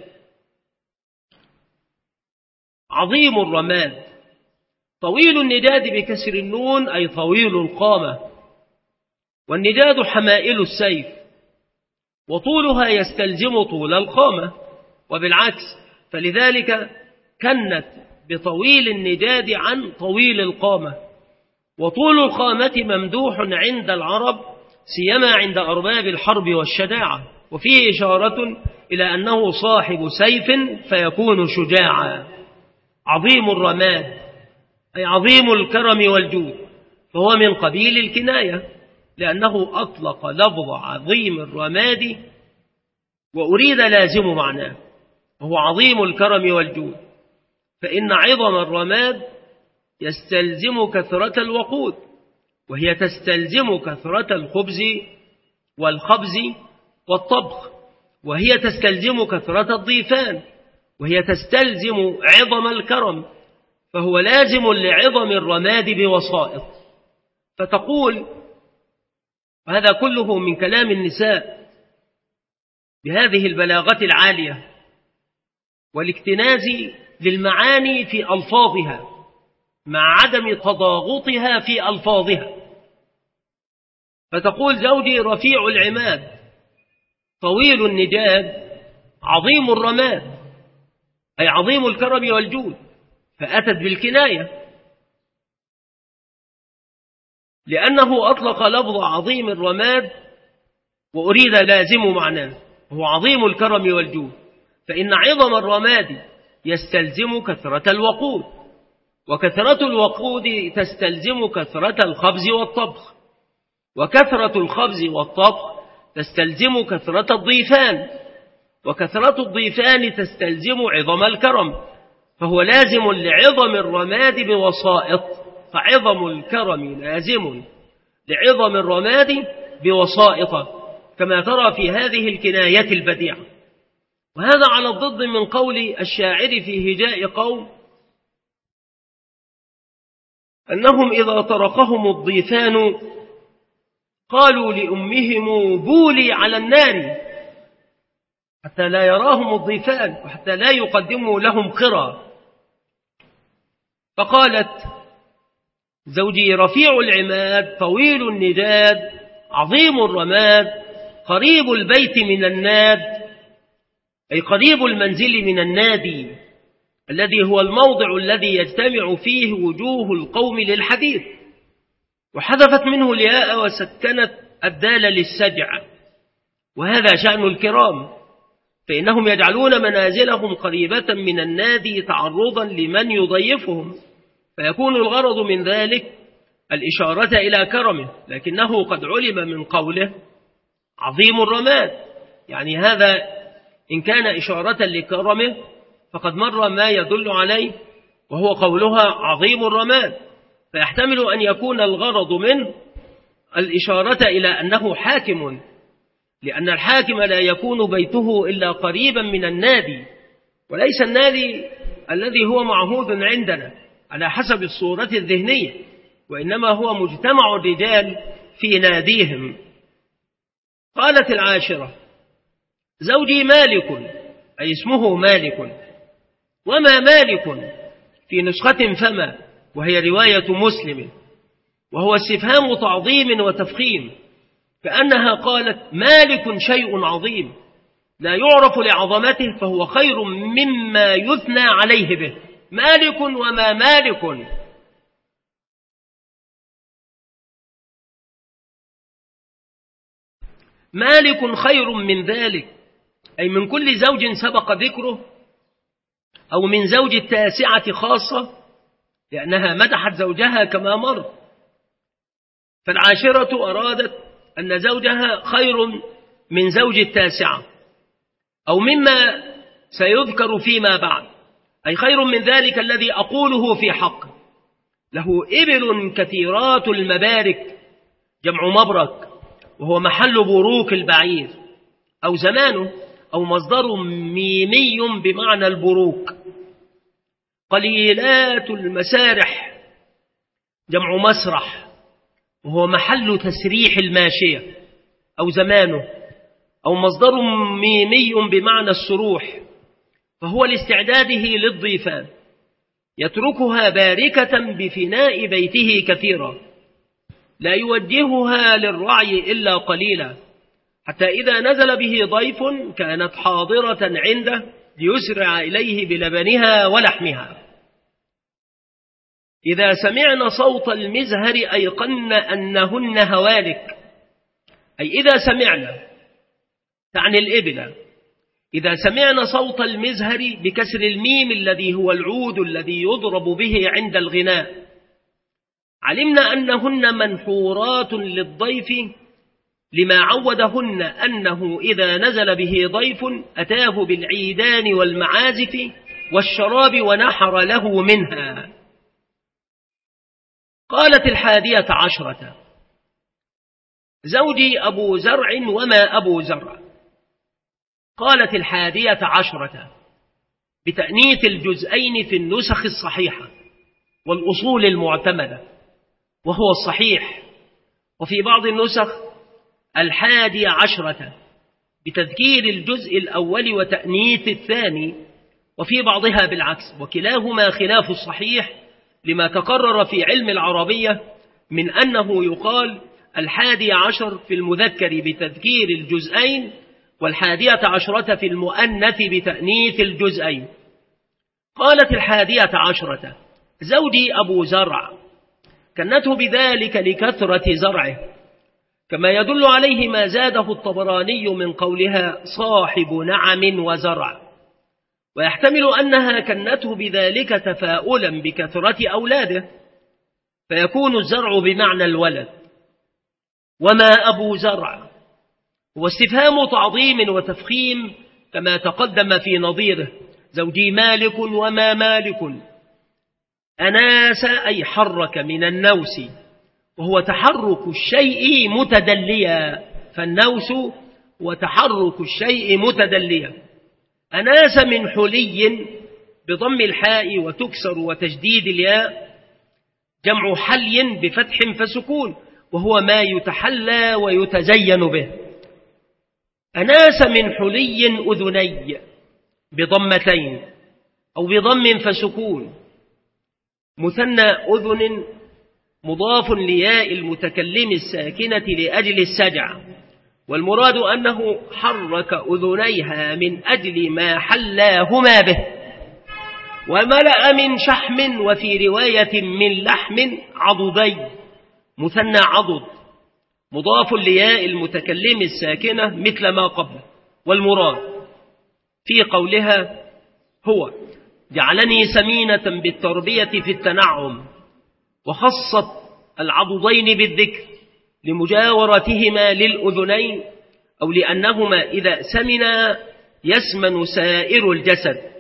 عظيم الرماد. طويل النجاد بكسر النون، أي طويل القامة، والنجاد حمائل السيف، وطولها يستلزم طول القامة، وبالعكس، فلذلك كنت بطويل النجاد عن طويل القامة. وطول القامة ممدوح عند العرب، سيما عند أرباب الحرب والشجاعة، وفيه إشارة إلى أنه صاحب سيف فيكون شجاعا. عظيم الرماد أي عظيم الكرم والجود، فهو من قبيل الكناية، لأنه أطلق لفظ عظيم الرماد وأريد لازم معناه، وهو عظيم الكرم والجود، فإن عظم الرماد يستلزم كثرة الوقود، وهي تستلزم كثرة الخبز والخبز والطبخ، وهي تستلزم كثرة الضيفان، وهي تستلزم عظم الكرم، فهو لازم لعظم الرماد بوسائط. فتقول، وهذا كله من كلام النساء بهذه البلاغة العالية والاكتناز للمعاني في ألفاظها مع عدم تضاغطها في ألفاظها. فتقول: زوجي رفيع العماد طويل النجاد عظيم الرماد، أي عظيم الكرم والجود، فأتت بالكناية، لأنه أطلق لفظ عظيم الرماد وأريد لازم معناه، هو عظيم الكرم والجود، فإن عظم الرماد يستلزم كثرة الوقود، وكثرة الوقود تستلزم كثرة الخبز والطبخ، وكثرة الخبز والطبخ تستلزم كثرة الضيفان، وكثرة الضيفان تستلزم عظم الكرم، فهو لازم لعظم الرماد بوسائط، فعظم الكرم لازم لعظم الرماد بوسائط، كما ترى في هذه الكناية البديعة. وهذا على الضد من قول الشاعر في هجاء قوم: أنهم إذا طرقهم الضيفان قالوا لأمهم بولي على النار، حتى لا يراهم الضيفان وحتى لا يقدموا لهم قرى. فقالت: زوجي رفيع العماد طويل النجاد عظيم الرماد قريب البيت من الناد، أي قريب المنزل من النادي الذي هو الموضع الذي يجتمع فيه وجوه القوم للحديث، وحذفت منه الياء وسكنت الدال للسجع، وهذا شأن الكرام، فإنهم يجعلون منازلهم قريبة من النادي تعرضا لمن يضيفهم، فيكون الغرض من ذلك الإشارة إلى كرمه، لكنه قد علم من قوله عظيم الرماد، يعني هذا إن كان إشارة لكرمه فقد مر ما يدل عليه، وهو قولها عظيم الرماد، فيحتمل أن يكون الغرض منه الإشارة إلى أنه حاكم، لأن الحاكم لا يكون بيته إلا قريبا من النادي، وليس النادي الذي هو معهود عندنا على حسب الصورة الذهنية، وإنما هو مجتمع الرجال في ناديهم. قالت العاشرة: زوجي مالك، أي اسمه مالك. وما مالك في نسخة فما، وهي رواية مسلم، وهو استفهام تعظيم وتفخيم، كأنها قالت: مالك شيء عظيم، لا يعرف لعظمته فهو خير مما يثنى عليه به. مالك وما مالك. مالك خير من ذلك، أي من كل زوج سبق ذكره، أو من زوج التاسعة خاصة، لأنها مدحت زوجها كما مر. فالعاشرة أرادت أن زوجها خير من زوج التاسعة، أو مما سيذكر فيما بعد، أي خير من ذلك الذي أقوله في حقه. له إبل كثيرات المبارك، جمع مبرك، وهو محل بروك البعير، أو زمانه، أو مصدر ميمي بمعنى البروك. قليلات المسارح، جمع مسرح، وهو محل تسريح الماشية، أو زمانه، أو مصدر ميمي بمعنى السروح، فهو لاستعداده للضيفان، يتركها باركة بفناء بيته كثيرا، لا يوجهها للرعي إلا قليلا، حتى إذا نزل به ضيف كانت حاضرة عنده ليسرع إليه بلبنها ولحمها. إذا سمعن صوت المزهر أيقن أنهن هوالك، أي إذا سمعن، تعني الإبل، إذا سمعن صوت المزهر بكسر الميم الذي هو العود الذي يضرب به عند الغناء، علمنا أنهن منحورات للضيف، لما عودهن أنه إذا نزل به ضيف أتاه بالعيدان والمعازف والشراب ونحر له منها. قالت 11: زوجي أبو زرع وما أبو زرع. قالت 11 بتأنيث الجزئين في النسخ الصحيحة والأصول المعتمدة، وهو الصحيح. وفي بعض النسخ 11 بتذكير الجزء الأول وتأنيث الثاني، وفي بعضها بالعكس، وكلاهما خلاف الصحيح، لما تقرر في علم العربية من أنه يقال 11 في المذكر بتذكير الجزئين، 11 في المؤنث بتأنيث الجزئين. قالت 11: زوجي أبو زرع، كنته بذلك لكثرة زرعه، كما يدل عليه ما زاده الطبراني من قولها صاحب نعم وزرع، ويحتمل أنها كنته بذلك تفاؤلا بكثرة أولاده، فيكون الزرع بمعنى الولد. وما أبو زرع هو استفهام تعظيم وتفخيم، كما تقدم في نظيره: زوجي مالك وما مالك. أناس أي حرك من النوس، وهو تحرك الشيء متدليا، فالنوس هو تحرك الشيء متدليا. أناس من حلي بضم الحاء وتكسر وتجديد الياء، جمع حلي بفتح فسكون، وهو ما يتحلى ويتزين به. أناس من حلي أذني بضمتين أو بضم فسكون، مثنى أذن مضاف لياء المتكلم الساكنة لأجل السجع، والمراد أنه حرك أذنيها من أجل ما حلاهما به. وملأ من شحم، وفي رواية من لحم عضدي، مثنى عضد مضاف لياء المتكلم الساكنة مثل ما قبله. والمراد في قولها هو جعلني سمينة بالتربية في التنعم، وخصت العضدين بالذكر لمجاورتهما للأذنين، أو لأنهما إذا سمنا يسمن سائر الجسد.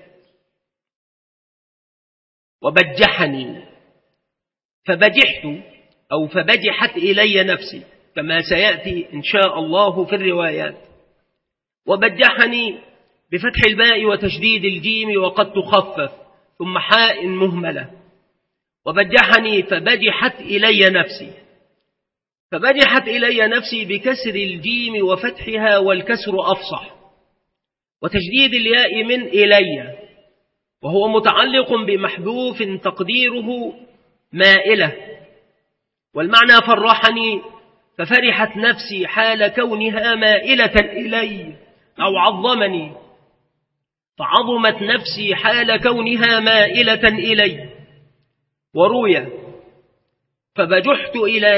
وبجحني، فبجحت أو فبجحت إلي نفسي، كما سيأتي إن شاء الله في الروايات. وبجحني بفتح الباء وتشديد الجيم وقد تخفف ثم حاء مهملة. وبجحني فبجحت إلي نفسي، فبجحت إلي نفسي بكسر الجيم وفتحها، والكسر أفصح، وتشديد الياء من إلي، وهو متعلق بمحذوف تقديره مائلة. والمعنى فرحني، ففرحت نفسي حال كونها مائلة إلي، أو عظمني، فعظمت نفسي حال كونها مائلة إلي. وروي فبجحت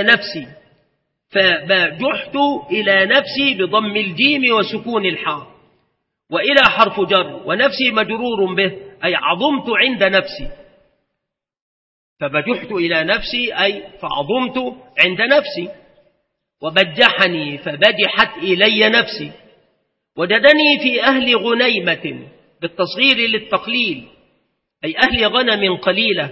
إلى نفسي بضم الجيم وسكون الحاء، وإلى حرف جر، ونفسي مجرور به أي عظمت عند نفسي. فبجحت إلى نفسي أي فعظمت عند نفسي. وبجحني فبجحت إلي نفسي. وجدني في أهل غنيمة بالتصغير للتقليل أي أهل غنم قليلة،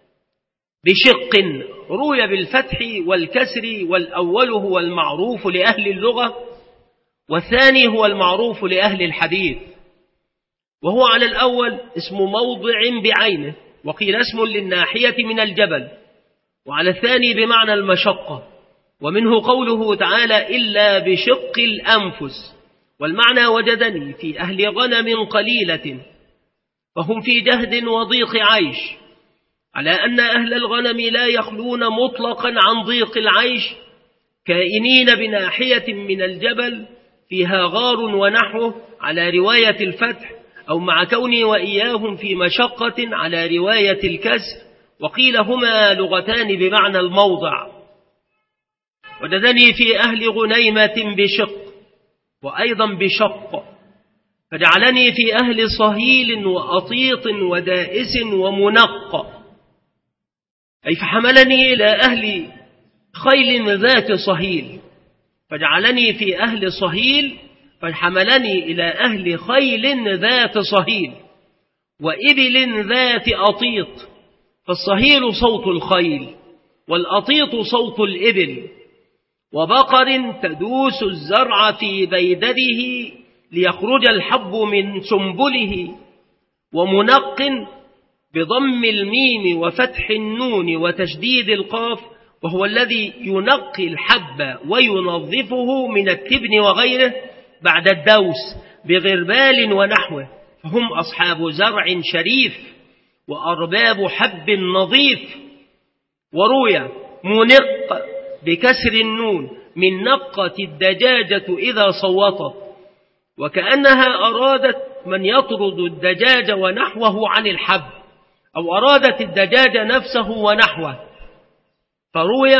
بشق روي بالفتح والكسر، والأول هو المعروف لأهل اللغة، والثاني هو المعروف لأهل الحديث. وهو على الأول اسم موضع بعينه، وقيل اسم للناحية من الجبل، وعلى الثاني بمعنى المشقة، ومنه قوله تعالى إلا بشق الأنفس. والمعنى وجدني في أهل غنم قليلة، وهم في جهد وضيق عيش، على أن أهل الغنم لا يخلون مطلقا عن ضيق العيش، كائنين بناحية من الجبل فيها غار ونحوه على رواية الفتح، أو مع كوني وإياهم في مشقة على رواية الكسر، وقيل هما لغتان بمعنى الموضع. وجدني في أهل غنيمة بشق، وأيضا بشق، فجعلني في أهل صهيل وأطيط ودائس ومنق، أي فحملني إلى أهل خيل ذات صهيل، فجعلني في أهل صهيل، فحملني إلى أهل خيل ذات صهيل، وإبل ذات أطيط، فالصهيل صوت الخيل، والأطيط صوت الإبل، وبقر تدوس الزرع في بيدده ليخرج الحب من سنبله، ومنق بضم الميم وفتح النون وتشديد القاف، وهو الذي ينقي الحب وينظفه من التبن وغيره بعد الدوس بغربال ونحوه، فهم أصحاب زرع شريف وأرباب حب نظيف. وروي منق بكسر النون من نقة الدجاجة إذا صوتت، وكأنها أرادت من يطرد الدجاج ونحوه عن الحب، أو أرادت الدجاج نفسه ونحوه. فروي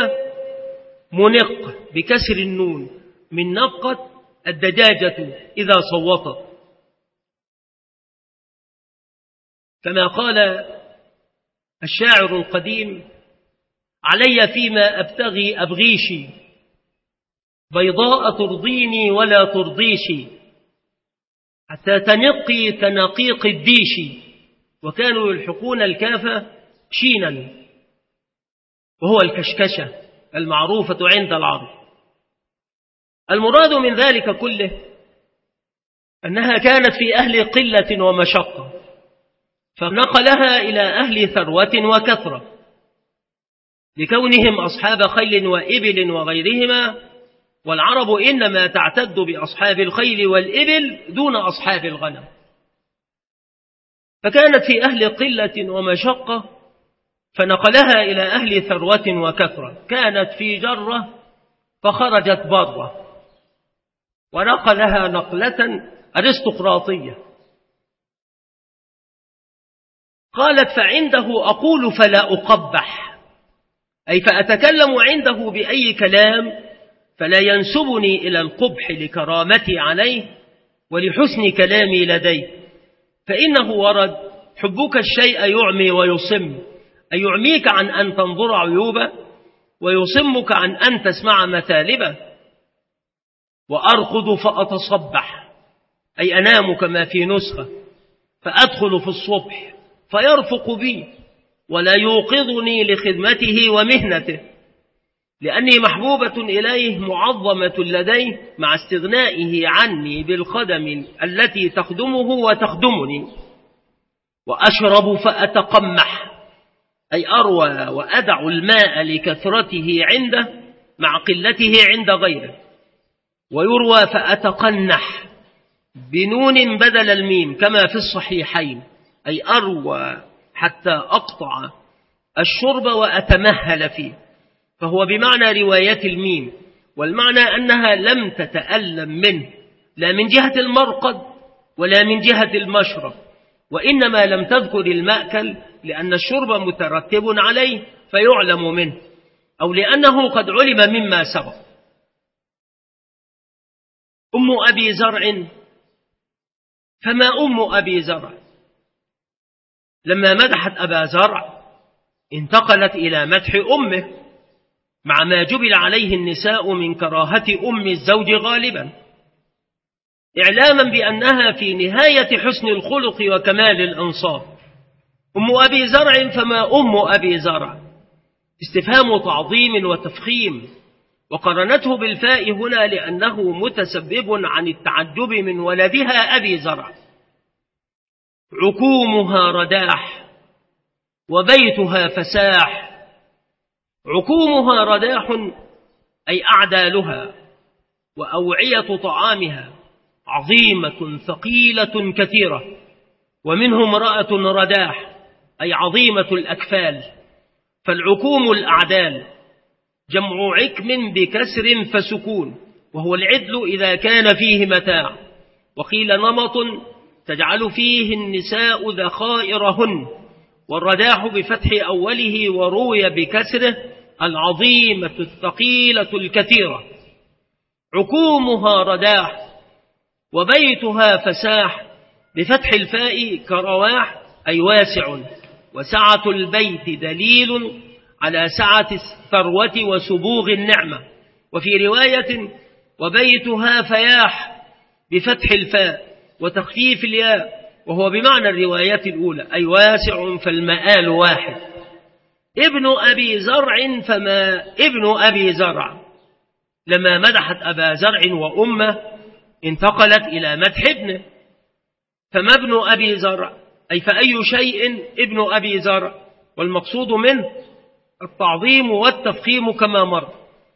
منق بكسر النون من نقة الدجاجة إذا صوتت، كما قال الشاعر القديم: علي فيما أبتغي أبغيشي، بيضاء ترضيني ولا ترضيشي، حتى تنقي تنقيق الديش. وكانوا يلحقون الكاف شينا، وهو الكشكشة المعروفة عند العرب. المراد من ذلك كله أنها كانت في أهل قلة ومشقة، فنقلها إلى أهل ثروة وكثرة، لكونهم أصحاب خيل وإبل وغيرهما، والعرب إنما تعتد بأصحاب الخيل والإبل دون أصحاب الغنم. فكانت في أهل قلة ومشقة، فنقلها إلى أهل ثروة وكثرة. كانت في جرة فخرجت برة، ونقلها نقلة أرستقراطية. قالت: فعنده أقول فلا أقبح، أي فأتكلم عنده بأي كلام فلا ينسبني إلى القبح لكرامتي عليه ولحسن كلامي لديه، فإنه ورد: حبك الشيء يعمي ويصم، أي يعميك عن أن تنظر عيوبه، ويصمك عن أن تسمع مثالبه. وأرقد فأتصبح، أي أنام كما في نسخة، فأدخل في الصبح فيرفق بي ولا يوقظني لخدمته ومهنته، لأني محبوبة إليه معظمة لديه، مع استغنائه عني بالخدم التي تخدمه وتخدمني. وأشرب فأتقمح، أي أروى وأدع الماء لكثرته عنده مع قلته عند غيره. ويروى فأتقنح بنون بدل الميم كما في الصحيحين، أي أروى حتى أقطع الشرب وأتمهل فيه، فهو بمعنى رواية الميم، والمعنى أنها لم تتألم منه لا من جهة المرقد ولا من جهة المشرب، وإنما لم تذكر المأكل لأن الشرب مترتب عليه فيعلم منه، أو لأنه قد علم مما سبق. أم أبي زرع، فما أم أبي زرع؟ لما مدحت أبا زرع انتقلت إلى مدح أمه، مع ما جبل عليه النساء من كراهة أم الزوج غالبا، إعلاما بأنها في نهاية حسن الخلق وكمال الأنصاب. أم أبي زرع، فما أم أبي زرع؟ استفهام تعظيم وتفخيم، وقرنته بالفاء هنا لأنه متسبب عن التعجب من ولدها أبي زرع. عكومها رداح وبيتها فساح. عكومها رداح أي أعدالها وأوعية طعامها عظيمة ثقيلة كثيرة، ومنه امرأة رداح أي عظيمة الأكفال. فالعكوم الأعدال، جمع عكم بكسر فسكون، وهو العدل إذا كان فيه متاع. وقيل نمط تجعل فيه النساء ذخائرهن، والرداح بفتح أوله وروي بكسره العظيمة الثقيلة الكثيرة. عكومها رداح وبيتها فساح بفتح الفاء كرواح أي واسع، وسعة البيت دليل على سعة الثروة وسبوغ النعمة. وفي رواية وبيتها فياح بفتح الفاء وتخفيف الياء، وهو بمعنى الرواية الأولى أي واسع فالمآل واحد. ابن أبي زرع، فما ابن أبي زرع؟ لما مدحت أبا زرع وأمه انتقلت إلى مدح ابنه. فما ابن أبي زرع؟ أي فأي شيء ابن أبي زرع؟ والمقصود منه التعظيم والتفخيم كما مر.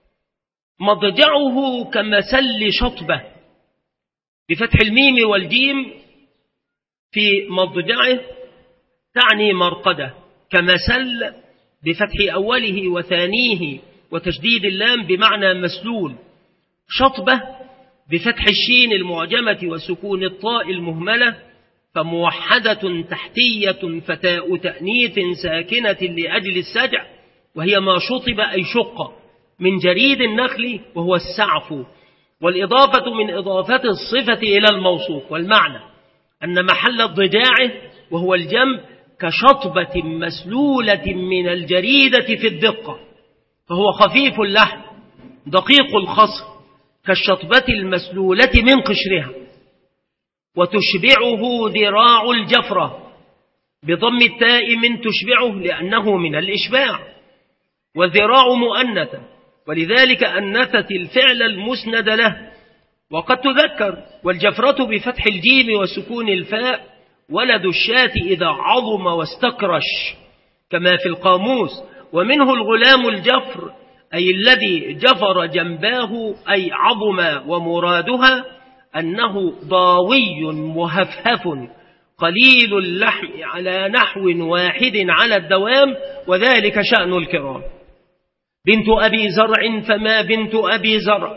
مضجعه كمسل شطبة بفتح الميم والجيم في مضجعه، تعني مرقدة. كمسل بفتح أوله وثانيه وتشديد اللام بمعنى مسلول. شطبة بفتح الشين المعجمة وسكون الطاء المهملة، فموحدة تحتية فتاء تأنيث ساكنة لأجل السجع، وهي ما شطب أي شق من جريد النخل وهو السعف. والإضافة من إضافة الصفة إلى الموصوف، والمعنى أن محل ضجاعه وهو الجنب كشطبة مسلولة من الجريدة في الدقة، فهو خفيف اللحم دقيق الخصر كالشطبة المسلولة من قشرها. وتشبعه ذراع الجفرة بضم التاء من تشبعه لأنه من الإشباع، والذراع مؤنثة ولذلك أنثت الفعل المسند له. وقد تذكر والجفرة بفتح الجيم وسكون الفاء ولد الشاة إذا عظم واستكرش كما في القاموس. ومنه الغلام الجفر أي الذي جفر جنباه أي عظم، ومرادها أنه ضاوي مهفهف قليل اللحم على نحو واحد على الدوام، وذلك شأن الكرام. بنت أبي زرع، فما بنت أبي زرع؟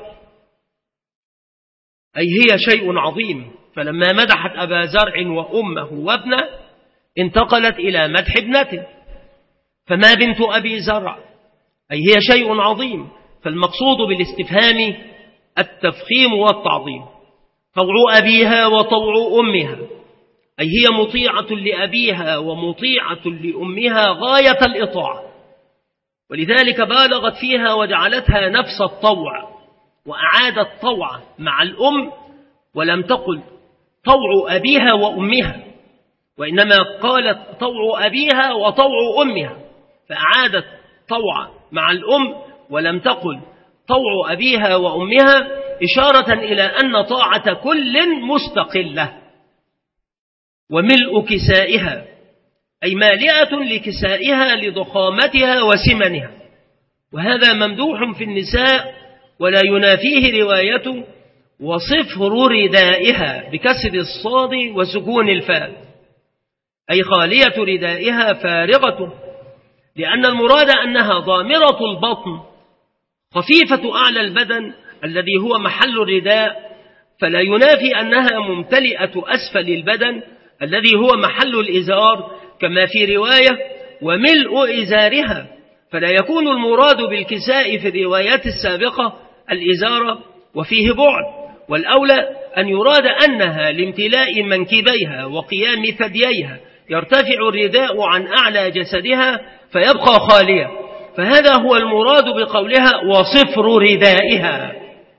أي هي شيء عظيم. فلما مدحت أبا زرع وأمه وابنه انتقلت إلى مدح ابنته. فما بنت أبي زرع؟ أي هي شيء عظيم. فالمقصود بالاستفهام التفخيم والتعظيم. طوع أبيها وطوع أمها، أي هي مطيعة لأبيها ومطيعة لأمها غاية الإطاعة، ولذلك بالغت فيها وجعلتها نفس الطوع، وأعادت طوع مع الأم ولم تقل طوع أبيها وأمها، وإنما قالت طوع أبيها وطوع أمها، فأعادت طوع مع الأم ولم تقل طوع أبيها وأمها، إشارة إلى أن طاعة كل مستقلة. وملء كسائها، أي مالئة لكسائها لضخامتها وسمنها، وهذا ممدوح في النساء ولا ينافيه روايته وصفر ردائها بكسر الصاد وسكون الفاء، أي خالية ردائها فارغة، لأن المراد أنها ضامرة البطن خفيفة أعلى البدن الذي هو محل الرداء، فلا ينافي أنها ممتلئة أسفل البدن الذي هو محل الإزار، كما في رواية وملء إزارها، فلا يكون المراد بالكساء في الروايات السابقة الإزارة، وفيه بعد، والأولى أن يراد أنها لامتلاء منكبيها وقيام ثدييها يرتفع الرداء عن أعلى جسدها فيبقى خاليا، فهذا هو المراد بقولها وصفر ردائها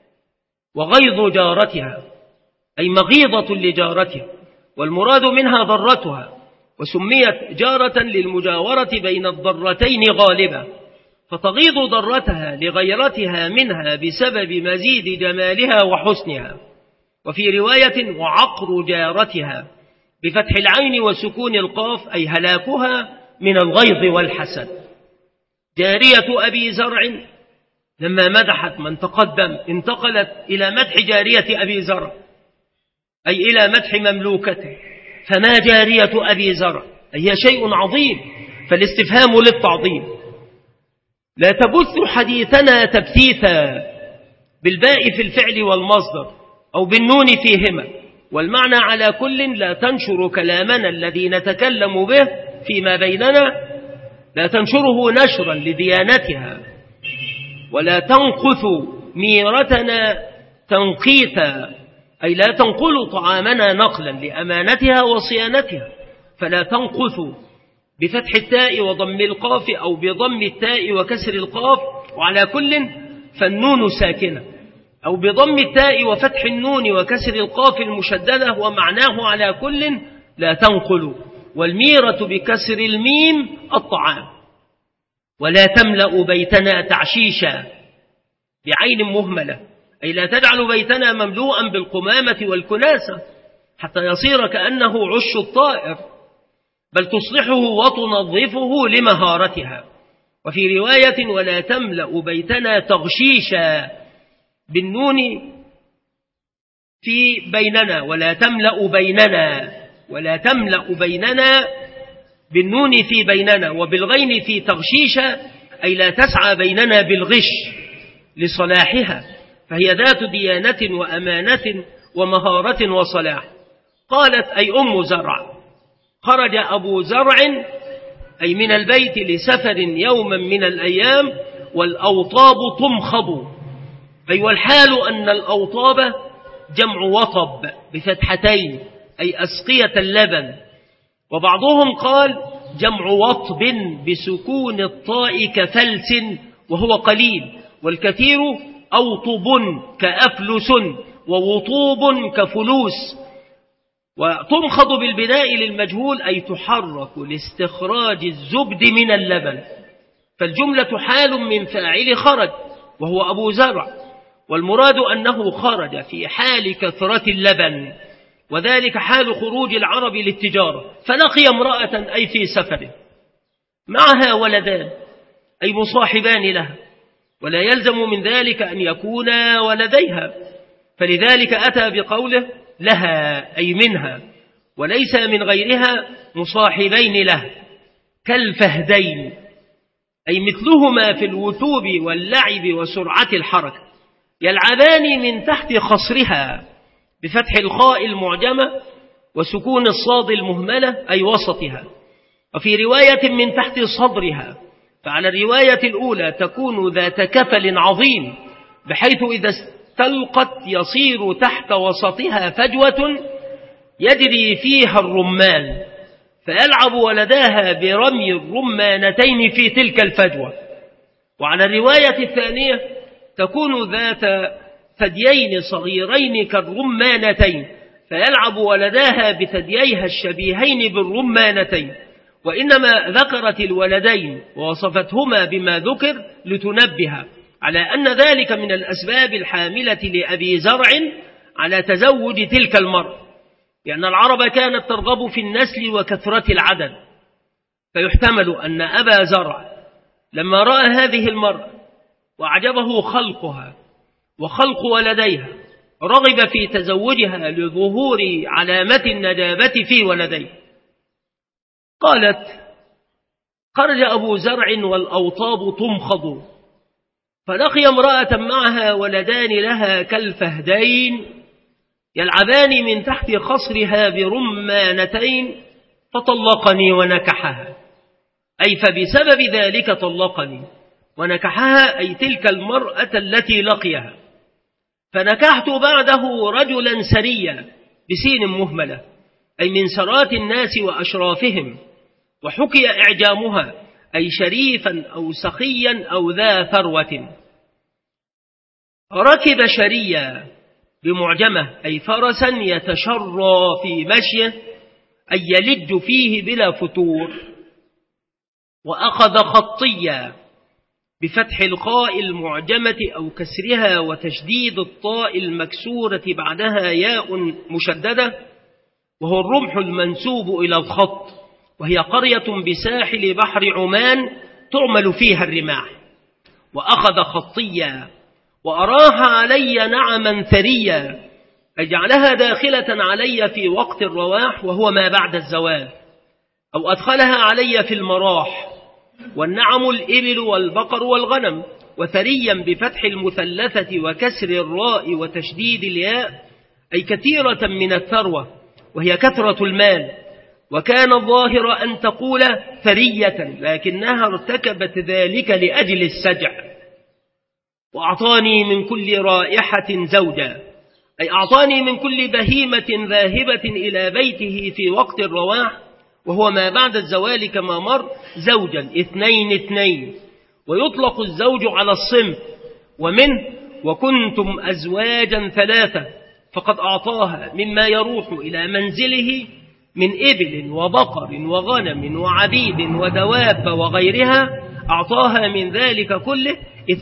وغيض جارتها، أي مغيضة لجارتها، والمراد منها ضرتها، وسميت جارة للمجاورة بين الضرتين غالبا، فتغيض ضرتها لغيرتها منها بسبب مزيد جمالها وحسنها. وفي رواية وعقر جارتها بفتح العين وسكون القاف، أي هلاكها من الغيظ والحسد. جارية أبي زرع لما مدحت من تقدم انتقلت إلى مدح جارية أبي زرع، أي إلى مدح مملوكته، فما جارية أبي زرع، هي شيء عظيم، فالاستفهام للتعظيم. لا تبث حديثنا تبثيثا بالباء في الفعل والمصدر أو بالنون فيهما، والمعنى على كل لا تنشر كلامنا الذي نتكلم به فيما بيننا، لا تنشره نشرا لديانتها، ولا تنقث ميرتنا تنقيثا، أي لا تنقل طعامنا نقلا لأمانتها وصيانتها، فلا تنقث بفتح التاء وضم القاف أو بضم التاء وكسر القاف، وعلى كل فالنون ساكنة، أو بضم التاء وفتح النون وكسر القاف المشددة، ومعناه على كل لا تنقل، والميرة بكسر الميم الطعام. ولا تملأ بيتنا تعشيشا بعين مهملة، أي لا تجعل بيتنا مملوءا بالقمامة والكناسة حتى يصير كأنه عش الطائر، بل تصلحه وتنظفه لمهارتها. وفي رواية ولا تملأ بيتنا تغشيشا بالنون في بيننا، ولا تملأ بيننا، ولا تملأ بيننا بالنون في بيننا، وبالغين في تغشيشا، أي لا تسعى بيننا بالغش لصلاحها، فهي ذات ديانة وأمانة ومهارة وصلاح. قالت أي أم زرع خرج أبو زرع أي من البيت لسفر يوما من الأيام، والأوطاب تمخض، أي والحال أن الأوطاب جمع وطب بفتحتين، أي أسقية اللبن، وبعضهم قال جمع وطب بسكون الطاء كفلس وهو قليل، والكثير أوطب كأفلس ووطوب كفلوس. وتمخض بالبناء للمجهول، أي تحرك لاستخراج الزبد من اللبن، فالجملة حال من فاعل خرج وهو أبو زرع، والمراد أنه خرج في حال كثرة اللبن، وذلك حال خروج العرب للتجارة، فلقي امرأة أي في سفره معها ولدان أي مصاحبان لها، ولا يلزم من ذلك أن يكونا ولديها، فلذلك أتى بقوله لها أي منها، وليس من غيرها مصاحبين له، كالفهدين أي مثلهما في الوثوب واللعب وسرعة الحركة، يلعبان من تحت خصرها بفتح الخاء المعجمة وسكون الصاد المهملة أي وسطها، وفي رواية من تحت صدرها، فعلى الرواية الأولى تكون ذات كفل عظيم بحيث إذا استلقت يصير تحت وسطها فجوة يجري فيها الرمان، فيلعب ولداها برمي الرمانتين في تلك الفجوة. وعلى الرواية الثانية تكون ذات ثديين صغيرين كالرمانتين، فيلعب ولداها بثدييها الشبيهين بالرمانتين، وإنما ذكرت الولدين ووصفتهما بما ذكر لتنبه على أن ذلك من الأسباب الحاملة لأبي زرع على تزوج تلك المرأة، لأن العرب كانت ترغب في النسل وكثرة العدد، فيحتمل أن أبا زرع لما رأى هذه المرأة وأعجبه خلقها وخلق ولديها رغب في تزوجها لظهور علامة النجابة في ولديه. قالت خرج أبو زرع والأوطاب تمخض، فلقي امرأة معها ولدان لها كالفهدين يلعبان من تحت خصرها برمانتين فطلقني ونكحها، أي فبسبب ذلك طلقني ونكحها، أي تلك المرأة التي لقيها. فنكحت بعده رجلا سريا بسين مهملة، أي من سرات الناس وأشرافهم، وحكي إعجامها، أي شريفا أو سخيا أو ذا ثروة. ركب شريا بمعجمة، أي فرسا يتشرى في مشيه، أي يلج فيه بلا فتور. وأخذ خطيا بفتح الخاء المعجمة أو كسرها وتشديد الطاء المكسورة بعدها ياء مشددة، وهو الرمح المنسوب إلى الخط، وهي قرية بساحل بحر عمان تعمل فيها الرماح. وأخذ خطيا وأراح علي نعما ثريا، أجعلها داخلة علي في وقت الرواح وهو ما بعد الزوال، أو أدخلها علي في المراح. والنعم الإبل والبقر والغنم. وثريا بفتح المثلثة وكسر الراء وتشديد الياء، أي كثيرة من الثروة، وهي كثرة المال. وكان الظاهر أن تقول ثرية، لكنها ارتكبت ذلك لأجل السجع. وأعطاني من كل رائحة زوجا، أي أعطاني من كل بهيمة ذاهبة إلى بيته في وقت الرواح وهو ما بعد الزوال كما مر زوجا 2 ويطلق الزوج على الصنف. ومنه وكنتم أزواجا 3، فقد أعطاها مما يروح إلى منزله من إبل وبقر وغنم وعبيد ودواب وغيرها، أعطاها من ذلك كله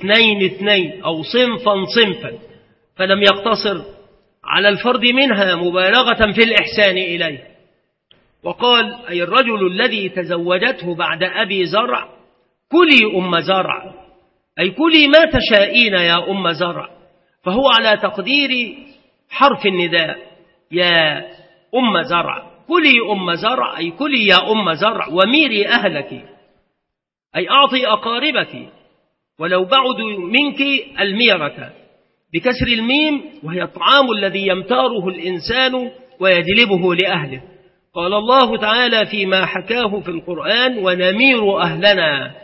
2 أو صنفا، فلم يقتصر على الفرد منها مبالغة في الإحسان إليه. وقال: أي الرجل الذي تزوجته بعد أبي زرع كلي أم زرع، أي كلي ما تشائين يا أم زرع، فهو على تقدير حرف النداء يا أم زرع، كلي أم زرع، أي كلي يا أم زرع، وميري أهلك، أي أعطي أقاربك ولو بعدوا منك الميرة بكسر الميم، وهي الطعام الذي يمتاره الإنسان ويجلبه لأهله. قال الله تعالى فيما حكاه في القرآن: ونمير أهلنا.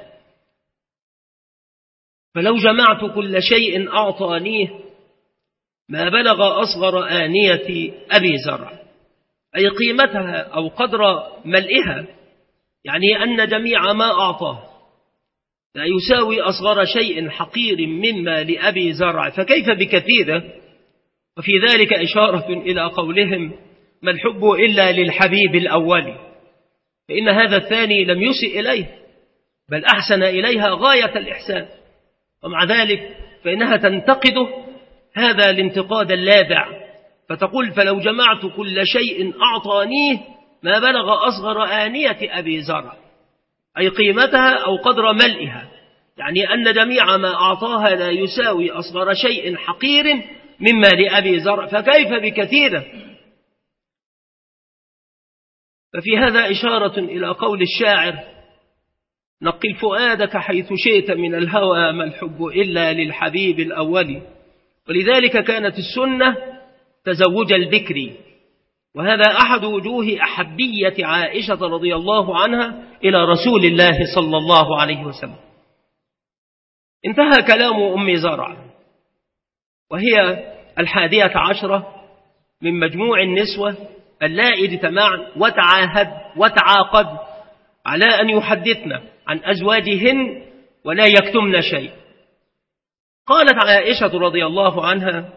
فلو جمعت كل شيء أعطانيه ما بلغ أصغر آنية أبي زرع، أي قيمتها أو قدر ملئها، يعني أن جميع ما أعطاه لا يساوي أصغر شيء حقير مما لأبي زرع، فكيف بكثيره؟ وفي ذلك إشارة إلى قولهم: ما الحب إلا للحبيب الأول، فإن هذا الثاني لم يسئ إليه بل أحسن إليها غاية الإحسان، ومع ذلك فإنها تنتقده هذا الانتقاد اللاذع، فتقول: فلو جمعت كل شيء أعطانيه ما بلغ أصغر آنية أبي زرع، أي قيمتها أو قدر ملئها، يعني أن جميع ما أعطاها لا يساوي أصغر شيء حقير مما لأبي زرع، فكيف بكثيره؟ ففي هذا إشارة إلى قول الشاعر: نقل فؤادك حيث شئت من الهوى، ما الحب إلا للحبيب الأول. ولذلك كانت السنة تزوج البكر، وهذا أحد وجوه أحبية عائشة رضي الله عنها إلى رسول الله صلى الله عليه وسلم. انتهى كلام أم زرع، وهي 11 من مجموع النسوة اللائي اجتمعن وتعاقد على أن يحدثن عن أزواجهن ولا يكتمن شيء. قالت عائشة رضي الله عنها،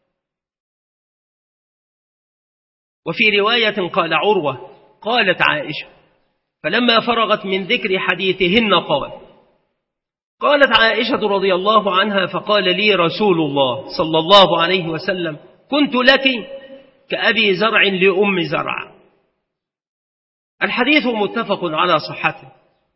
وفي رواية قال عروة قالت عائشة: فلما فرغت من ذكر حديثهن قالت عائشة رضي الله عنها: فقال لي رسول الله صلى الله عليه وسلم: كنت لك كأبي زرع لأم زرع. الحديث متفق على صحته.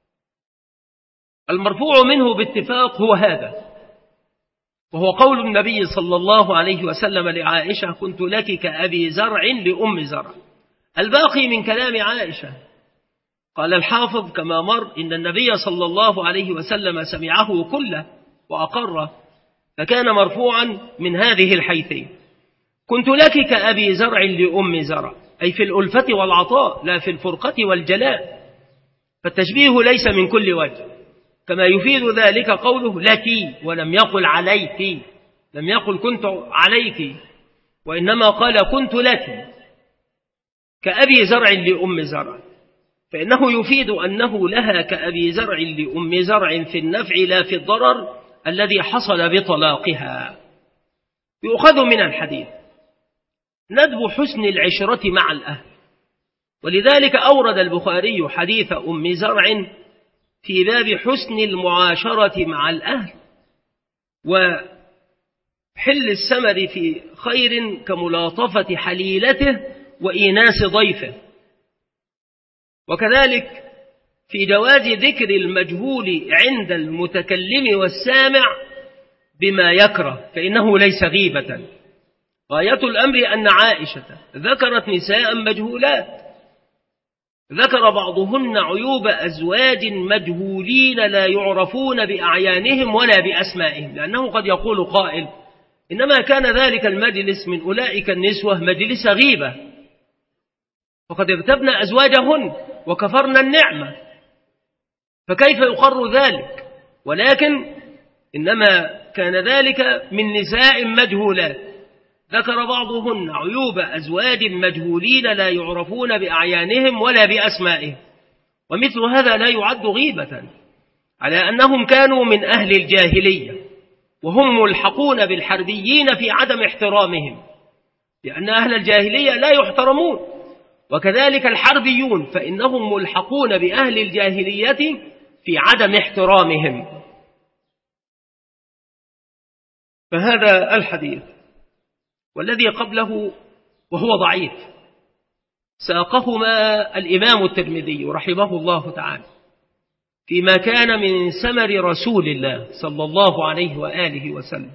المرفوع منه باتفاق هو هذا، وهو قول النبي صلى الله عليه وسلم لعائشة: كنت لك كأبي زرع لأم زرع. الباقي من كلام عائشة. قال الحافظ كما مر: إن النبي صلى الله عليه وسلم سمعه كله وأقره، فكان مرفوعا من هذه الحيثين. كنت لك كأبي زرع لأم زرع، أي في الألفة والعطاء لا في الفرقة والجلاء، فالتشبيه ليس من كل وجه، كما يفيد ذلك قوله لك ولم يقل عليك، لم يقل كنت عليك، وإنما قال كنت لك كأبي زرع لأم زرع، فإنه يفيد أنه لها كأبي زرع لأم زرع في النفع لا في الضرر الذي حصل بطلاقها. يؤخذ من الحديث ندب حسن العشرة مع الأهل، ولذلك أورد البخاري حديث أم زرع في باب حسن المعاشرة مع الأهل وحل السمر في خير كملاطفة حليلته وإيناس ضيفه، وكذلك في جواز ذكر المجهول عند المتكلم والسامع بما يكره فإنه ليس غيبة. غاية الأمر أن عائشة ذكرت نساء مجهولات، ذكر بعضهن عيوب أزواج مجهولين لا يعرفون بأعيانهم ولا بأسمائهم، لأنه قد يقول قائل إنما كان ذلك المجلس من أولئك النسوة مجلس غيبة، فقد اغتبن أزواجهن وكفرن النعمة، فكيف يقر ذلك؟ ولكن إنما كان ذلك من نساء مجهولات، ذكر بعضهن عيوب أزواج مجهولين لا يعرفون بأعيانهم ولا بأسمائهم، ومثل هذا لا يعد غيبة، على أنهم كانوا من أهل الجاهلية وهم ملحقون بالحربيين في عدم احترامهم، لأن أهل الجاهلية لا يحترمون، وكذلك الحربيون فإنهم ملحقون بأهل الجاهلية في عدم احترامهم. فهذا الحديث والذي قبله وهو ضعيف ساقهما الإمام الترمذي رحمه الله تعالى فيما كان من سمر رسول الله صلى الله عليه وآله وسلم،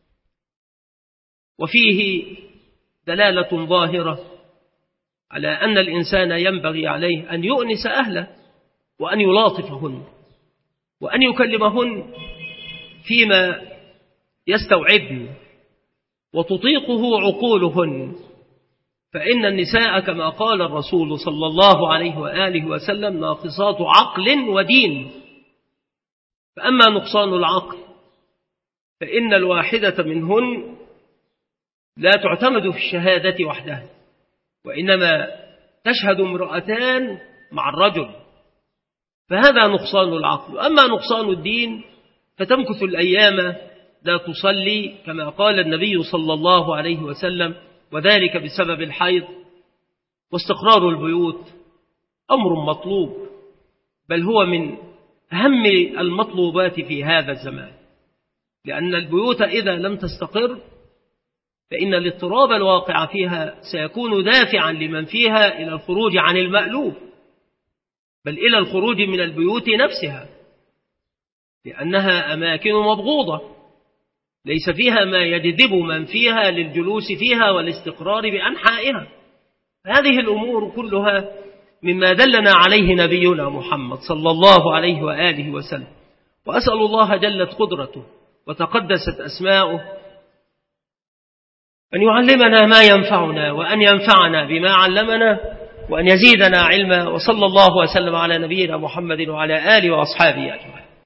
وفيه دلالة ظاهرة على أن الإنسان ينبغي عليه أن يؤنس أهله وأن يلاطفهن وأن يكلمهن فيما يستوعبن وتطيقه عقولهن، فإن النساء كما قال الرسول صلى الله عليه وآله وسلم ناقصات عقل ودين، فأما نقصان العقل فإن الواحدة منهن لا تعتمد في الشهادة وحدها، وإنما تشهد امرأتان مع الرجل، فهذا نقصان العقل. أما نقصان الدين فتمكث الأيام لا تصلي كما قال النبي صلى الله عليه وسلم، وذلك بسبب الحيض، واستقرار البيوت أمر مطلوب، بل هو من أهم المطلوبات في هذا الزمان، لأن البيوت إذا لم تستقر فإن الاضطراب الواقع فيها سيكون دافعا لمن فيها إلى الخروج عن المألوف، بل إلى الخروج من البيوت نفسها، لأنها أماكن مبغوضة ليس فيها ما يجذب من فيها للجلوس فيها والاستقرار بأنحائها. هذه الأمور كلها مما دلنا عليه نبينا محمد صلى الله عليه وآله وسلم، وأسأل الله جلت قدرته وتقدست أسماؤه أن يعلمنا ما ينفعنا وأن ينفعنا بما علمنا وأن يزيدنا علما، وصلى الله وسلم على نبينا محمد وعلى آله وأصحابه أجمعين.